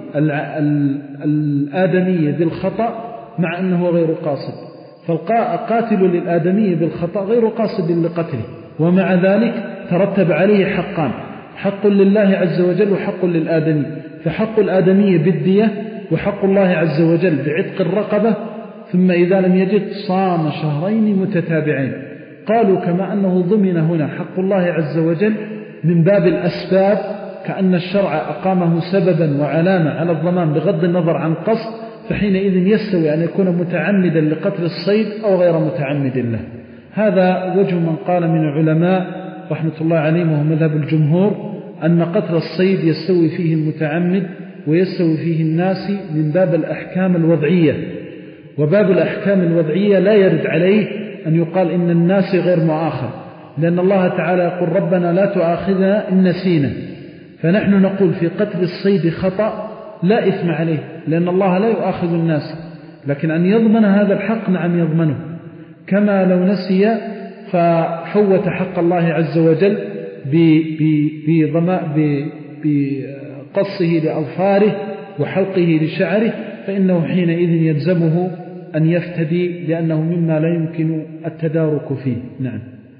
الآدمية بالخطأ مع أنه غير قاصد. فالقاتل للآدمية بالخطأ غير قاصد لقتله، ومع ذلك ترتب عليه حقان، حق لله عز وجل وحق للآدمي، فحق الآدمية بالدية وحق الله عز وجل بعتق الرقبة، ثم إذا لم يجد صام شهرين متتابعين. قالوا كما أنه ضمن هنا حق الله عز وجل من باب الأسباب، كأن الشرع أقامه سببا وعلامة على الضمان بغض النظر عن قصد، فحينئذ يستوي أن يكون متعمدا لقتل الصيد أو غير متعمد له. هذا وجه من قال من العلماء رحمة الله عليهم وهو مذهب الجمهور أن قتل الصيد يستوي فيه المتعمد ويستوي فيه الناس من باب الأحكام الوضعية. وباب الأحكام الوضعية لا يرد عليه أن يقال إن الناس غير مؤاخذ، لأن الله تعالى يقول ربنا لا تؤاخذنا إن نسينا، فنحن نقول في قتل الصيد خطأ لا إثم عليه، لأن الله لا يؤاخذ الناس، لكن أن يضمن هذا الحق نعم يضمنه، كما لو نسي ففوت حق الله عز وجل بقصه لأظفاره وحلقه لشعره فإنه حينئذ يلزمه أن يفتدي لأنه مما لا يمكن التدارك فيه. نعم.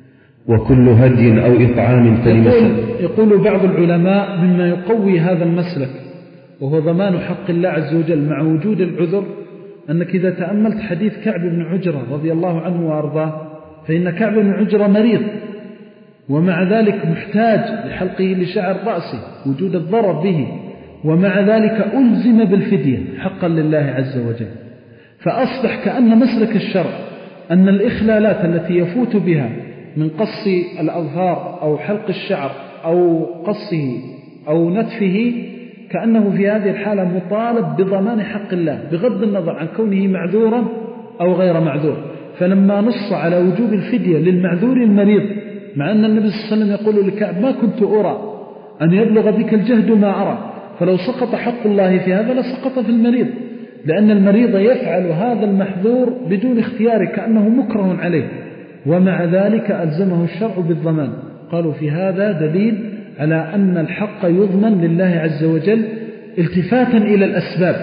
وكل هدي أو إطعام يقول, يقول بعض العلماء مما يقوي هذا المسلك وهو ضمان حق الله عز وجل مع وجود العذر أنك إذا تأملت حديث كعب بن عجرة رضي الله عنه وأرضاه فإن كعب بن عجرة مريض ومع ذلك محتاج لحلقه لشعر رأسه وجود الضرر به، ومع ذلك ألزم بالفدية حقا لله عز وجل. فأصبح كأن مسلك الشرع أن الإخلالات التي يفوت بها من قص الأظفار أو حلق الشعر أو قصه أو نتفه كأنه في هذه الحالة مطالب بضمان حق الله بغض النظر عن كونه معذورا أو غير معذور. فلما نص على وجوب الفدية للمعذور المريض مع أن النبي صلى الله عليه وسلم يقول لكعب ما كنت أرى أن يبلغ بك الجهد ما أرى، فلو سقط حق الله في هذا لسقط في المريض، لأن المريض يفعل هذا المحظور بدون اختيار كأنه مكره عليه، ومع ذلك ألزمه الشرع بالضمان. قالوا في هذا دليل على أن الحق يضمن لله عز وجل التفاتا إلى الأسباب،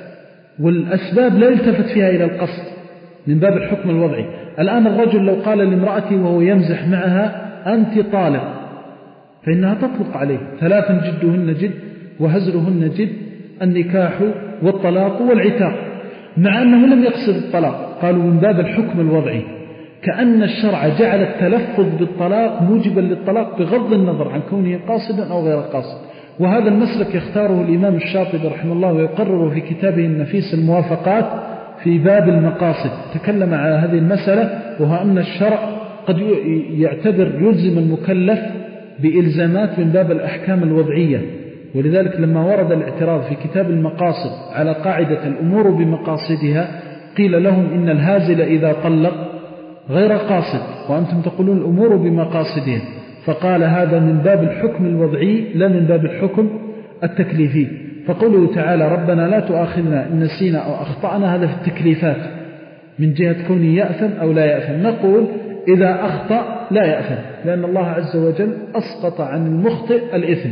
والأسباب لا يلتفت فيها إلى القصد من باب الحكم الوضعي. الآن الرجل لو قال لامرأتي وهو يمزح معها أنت طالق فإنها تطلق عليه ثلاثا جدهن جد وهزرهن جد النكاح والطلاق والعتاق، مع أنه لم يقصد الطلاق. قالوا من باب الحكم الوضعي كأن الشرع جعل التلفظ بالطلاق موجبا للطلاق بغض النظر عن كونه قاصدا أو غير قاصد. وهذا المسلك يختاره الإمام الشاطبي رحمه الله ويقرره في كتابه النفيس الموافقات في باب المقاصد، تكلم على هذه المسألة، وهو أن الشرع قد يعتبر يلزم المكلف بإلزامات من باب الأحكام الوضعية. ولذلك لما ورد الاعتراض في كتاب المقاصد على قاعدة الأمور بمقاصدها قيل لهم إن الهازل إذا طلق غير قاصد وأنتم تقولون الأمور بمقاصدها، فقال هذا من باب الحكم الوضعي لا من باب الحكم التكليفي. فقوله تعالى ربنا لا تؤاخذنا إن نسينا أو أخطأنا هذا في التكليفات من جهة كونه يأثم أو لا يأثم. نقول إذا أخطأ لا يأثم لأن الله عز وجل أسقط عن المخطئ الإثم،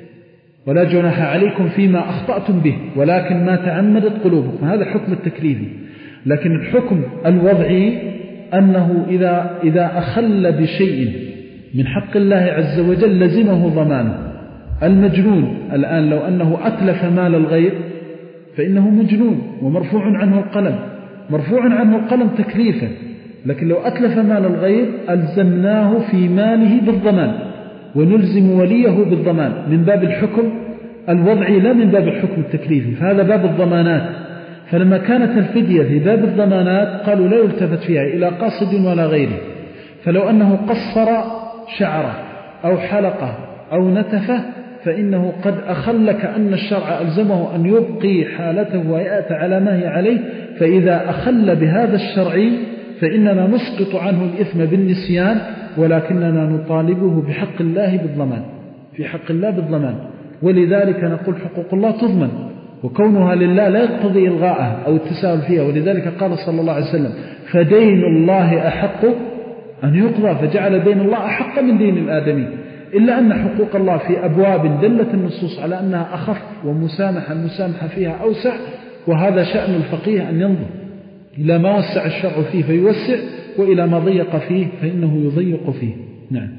ولا جناح عليكم فيما أخطأتم به ولكن ما تعمدت قلوبكم، هذا الحكم التكليفي. لكن الحكم الوضعي أنه إذا, إذا أخل بشيء من حق الله عز وجل لزمه ضمانه. المجنون الآن لو أنه أتلف مال الغير فإنه مجنون ومرفوع عنه القلم، مرفوع عنه القلم تكليفا، لكن لو أتلف مال الغير ألزمناه في ماله بالضمان ونلزم وليه بالضمان من باب الحكم الوضعي لا من باب الحكم التكليفي، فهذا باب الضمانات. فلما كانت الفدية في باب الضمانات قالوا لا يلتفت فيها إلى قاصد ولا غيره. فلو أنه قصر شعره أو حلقه أو نتفه فإنه قد أخل كأن الشرع ألزمه أن يبقي حالته ويأتي على ما هي عليه. فإذا أخل بهذا الشرعي فإننا نسقط عنه الإثم بالنسيان ولكننا نطالبه بحق الله بالضمان، في حق الله بالضمان. ولذلك نقول حقوق الله تضمن وكونها لله لا يقتضي إلغاءها أو التساهل فيها. ولذلك قال صلى الله عليه وسلم فدين الله أحق أن يقضى، فجعل دين الله أحق من دين الآدمي، إلا أن حقوق الله في أبواب دلت النصوص على أنها أخف ومسامحة المسامحة فيها أوسع، وهذا شأن الفقيه أن ينظر إلى ما وسع الشرع فيه فيوسع وإلى ما ضيق فيه فإنه يضيق فيه. نعم.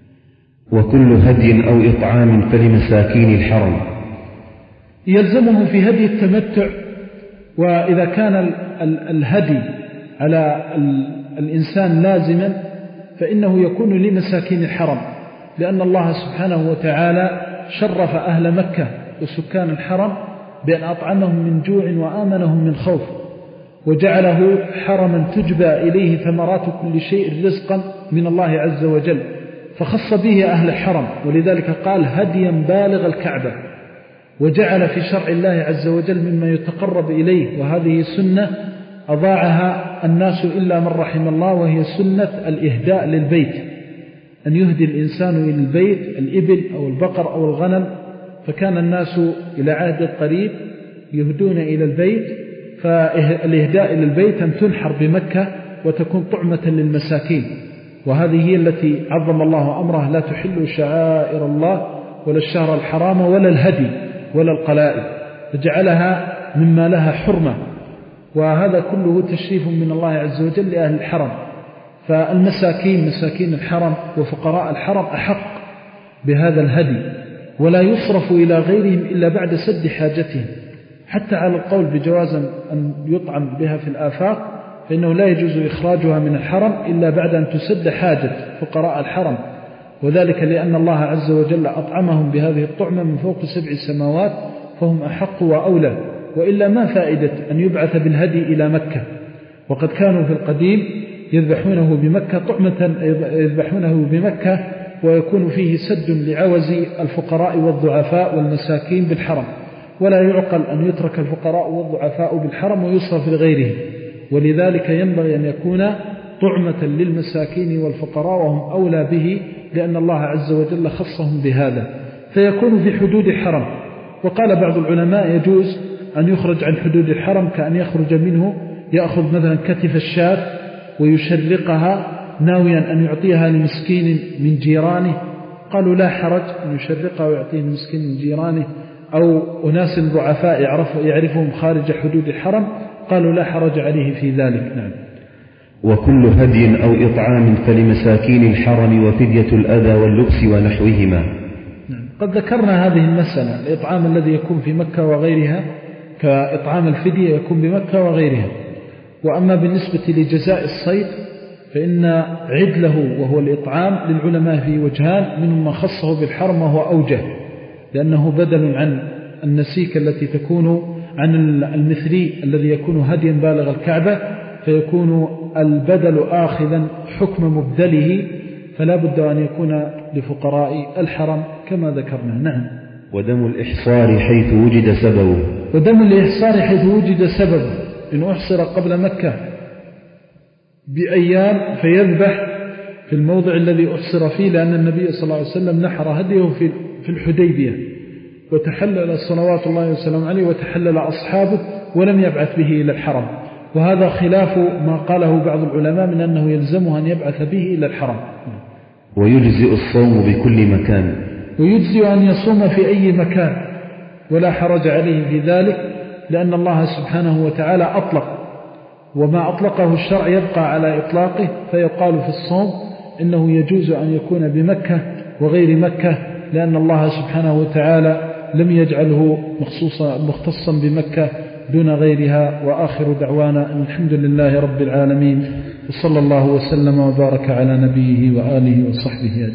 وكل هدي أو إطعام فلمساكين الحرم يلزمه في هدي التمتع. وإذا كان الهدي على الإنسان لازما فإنه يكون لمساكين الحرم، لأن الله سبحانه وتعالى شرف أهل مكة وسكان الحرم بأن أطعمهم من جوع وآمنهم من خوف، وجعله حرما تجبى إليه ثمرات كل شيء رزقا من الله عز وجل، فخص به أهل الحرم. ولذلك قال هديا بالغ الكعبة، وجعل في شرع الله عز وجل مما يتقرب إليه، وهذه سنة أضاعها الناس إلا من رحم الله، وهي سنة الإهداء للبيت، أن يهدي الإنسان إلى البيت الإبل أو البقر أو الغنم. فكان الناس إلى عهد القريب يهدون إلى البيت، فالإهداء إلى البيت أن تنحر بمكة وتكون طعمة للمساكين. وهذه هي التي عظم الله أمره: لا تحلوا شعائر الله ولا الشهر الحرام ولا الهدي ولا القلائد، فجعلها مما لها حرمة. وهذا كله تشريف من الله عز وجل لأهل الحرم. فالمساكين، مساكين الحرم وفقراء الحرم، أحق بهذا الهدي، ولا يصرف إلى غيرهم إلا بعد سد حاجتهم. حتى على القول بجواز أن يطعم بها في الآفاق، فإنه لا يجوز إخراجها من الحرم إلا بعد أن تسد حاجة فقراء الحرم، وذلك لأن الله عز وجل أطعمهم بهذه الطعمة من فوق سبع سماوات، فهم أحق وأولى. وإلا ما فائدة أن يبعث بالهدي إلى مكة، وقد كانوا في القديم يذبحونه بمكة طعمة، يذبحونه بمكة ويكون فيه سد لعوز الفقراء والضعفاء والمساكين بالحرم. ولا يعقل أن يترك الفقراء والضعفاء بالحرم ويصرف لغيرهم، ولذلك ينبغي أن يكون طعمة للمساكين والفقراء، وهم أولى به لأن الله عز وجل خصهم بهذا، فيكون في حدود الحرم. وقال بعض العلماء يجوز أن يخرج عن حدود الحرم، كأن يخرج منه يأخذ مثلا كتف الشاة ويشرقها ناويا أن يعطيها لمسكين من جيرانه، قالوا لا حرج أن يشرقها ويعطيه لمسكين من جيرانه، أو أناس ضعفاء يعرفهم خارج حدود الحرم، قالوا لا حرج عليه في ذلك. نعم. وكل هدي أو إطعام فلمساكين الحرم وفدية الأذى واللبس ونحوهما. نعم. قد ذكرنا هذه المسألة، الإطعام الذي يكون في مكة وغيرها كإطعام الفدية يكون بمكة وغيرها. وأما بالنسبة لجزاء الصيد فإن عدله وهو الإطعام للعلماء في وجهان، منهم من خصه بالحرم وهو أوجه، لأنه بدل عن النسيك التي تكون عن المثلي الذي يكون هديا بالغ الكعبة، فيكون البدل آخذا حكم مبدله، فلا بد أن يكون لفقراء الحرم كما ذكرنا. نعم. ودم الإحصار حيث وجد سببه. ودم الإحصار حيث وجد سببه، إن أحصر قبل مكة بأيام فيذبح في الموضع الذي أحصر فيه، لأن النبي صلى الله عليه وسلم نحر هديه في الحديبية، وتحلل صلوات الله وسلم عليه وتحلل أصحابه ولم يبعث به إلى الحرم. وهذا خلاف ما قاله بعض العلماء من أنه يلزمه أن يبعث به إلى الحرم. ويجزئ الصوم بكل مكان. ويجزئ أن يصوم في أي مكان ولا حرج عليه في ذلك، لأن الله سبحانه وتعالى أطلق، وما أطلقه الشرع يبقى على إطلاقه، فيقال في الصوم إنه يجوز أن يكون بمكة وغير مكة، لأن الله سبحانه وتعالى لم يجعله مخصوصا مختصا بمكة دون غيرها. وآخر دعوانا أن الحمد لله رب العالمين، وصلى الله وسلم وبارك على نبيه وآله وصحبه أجمعين.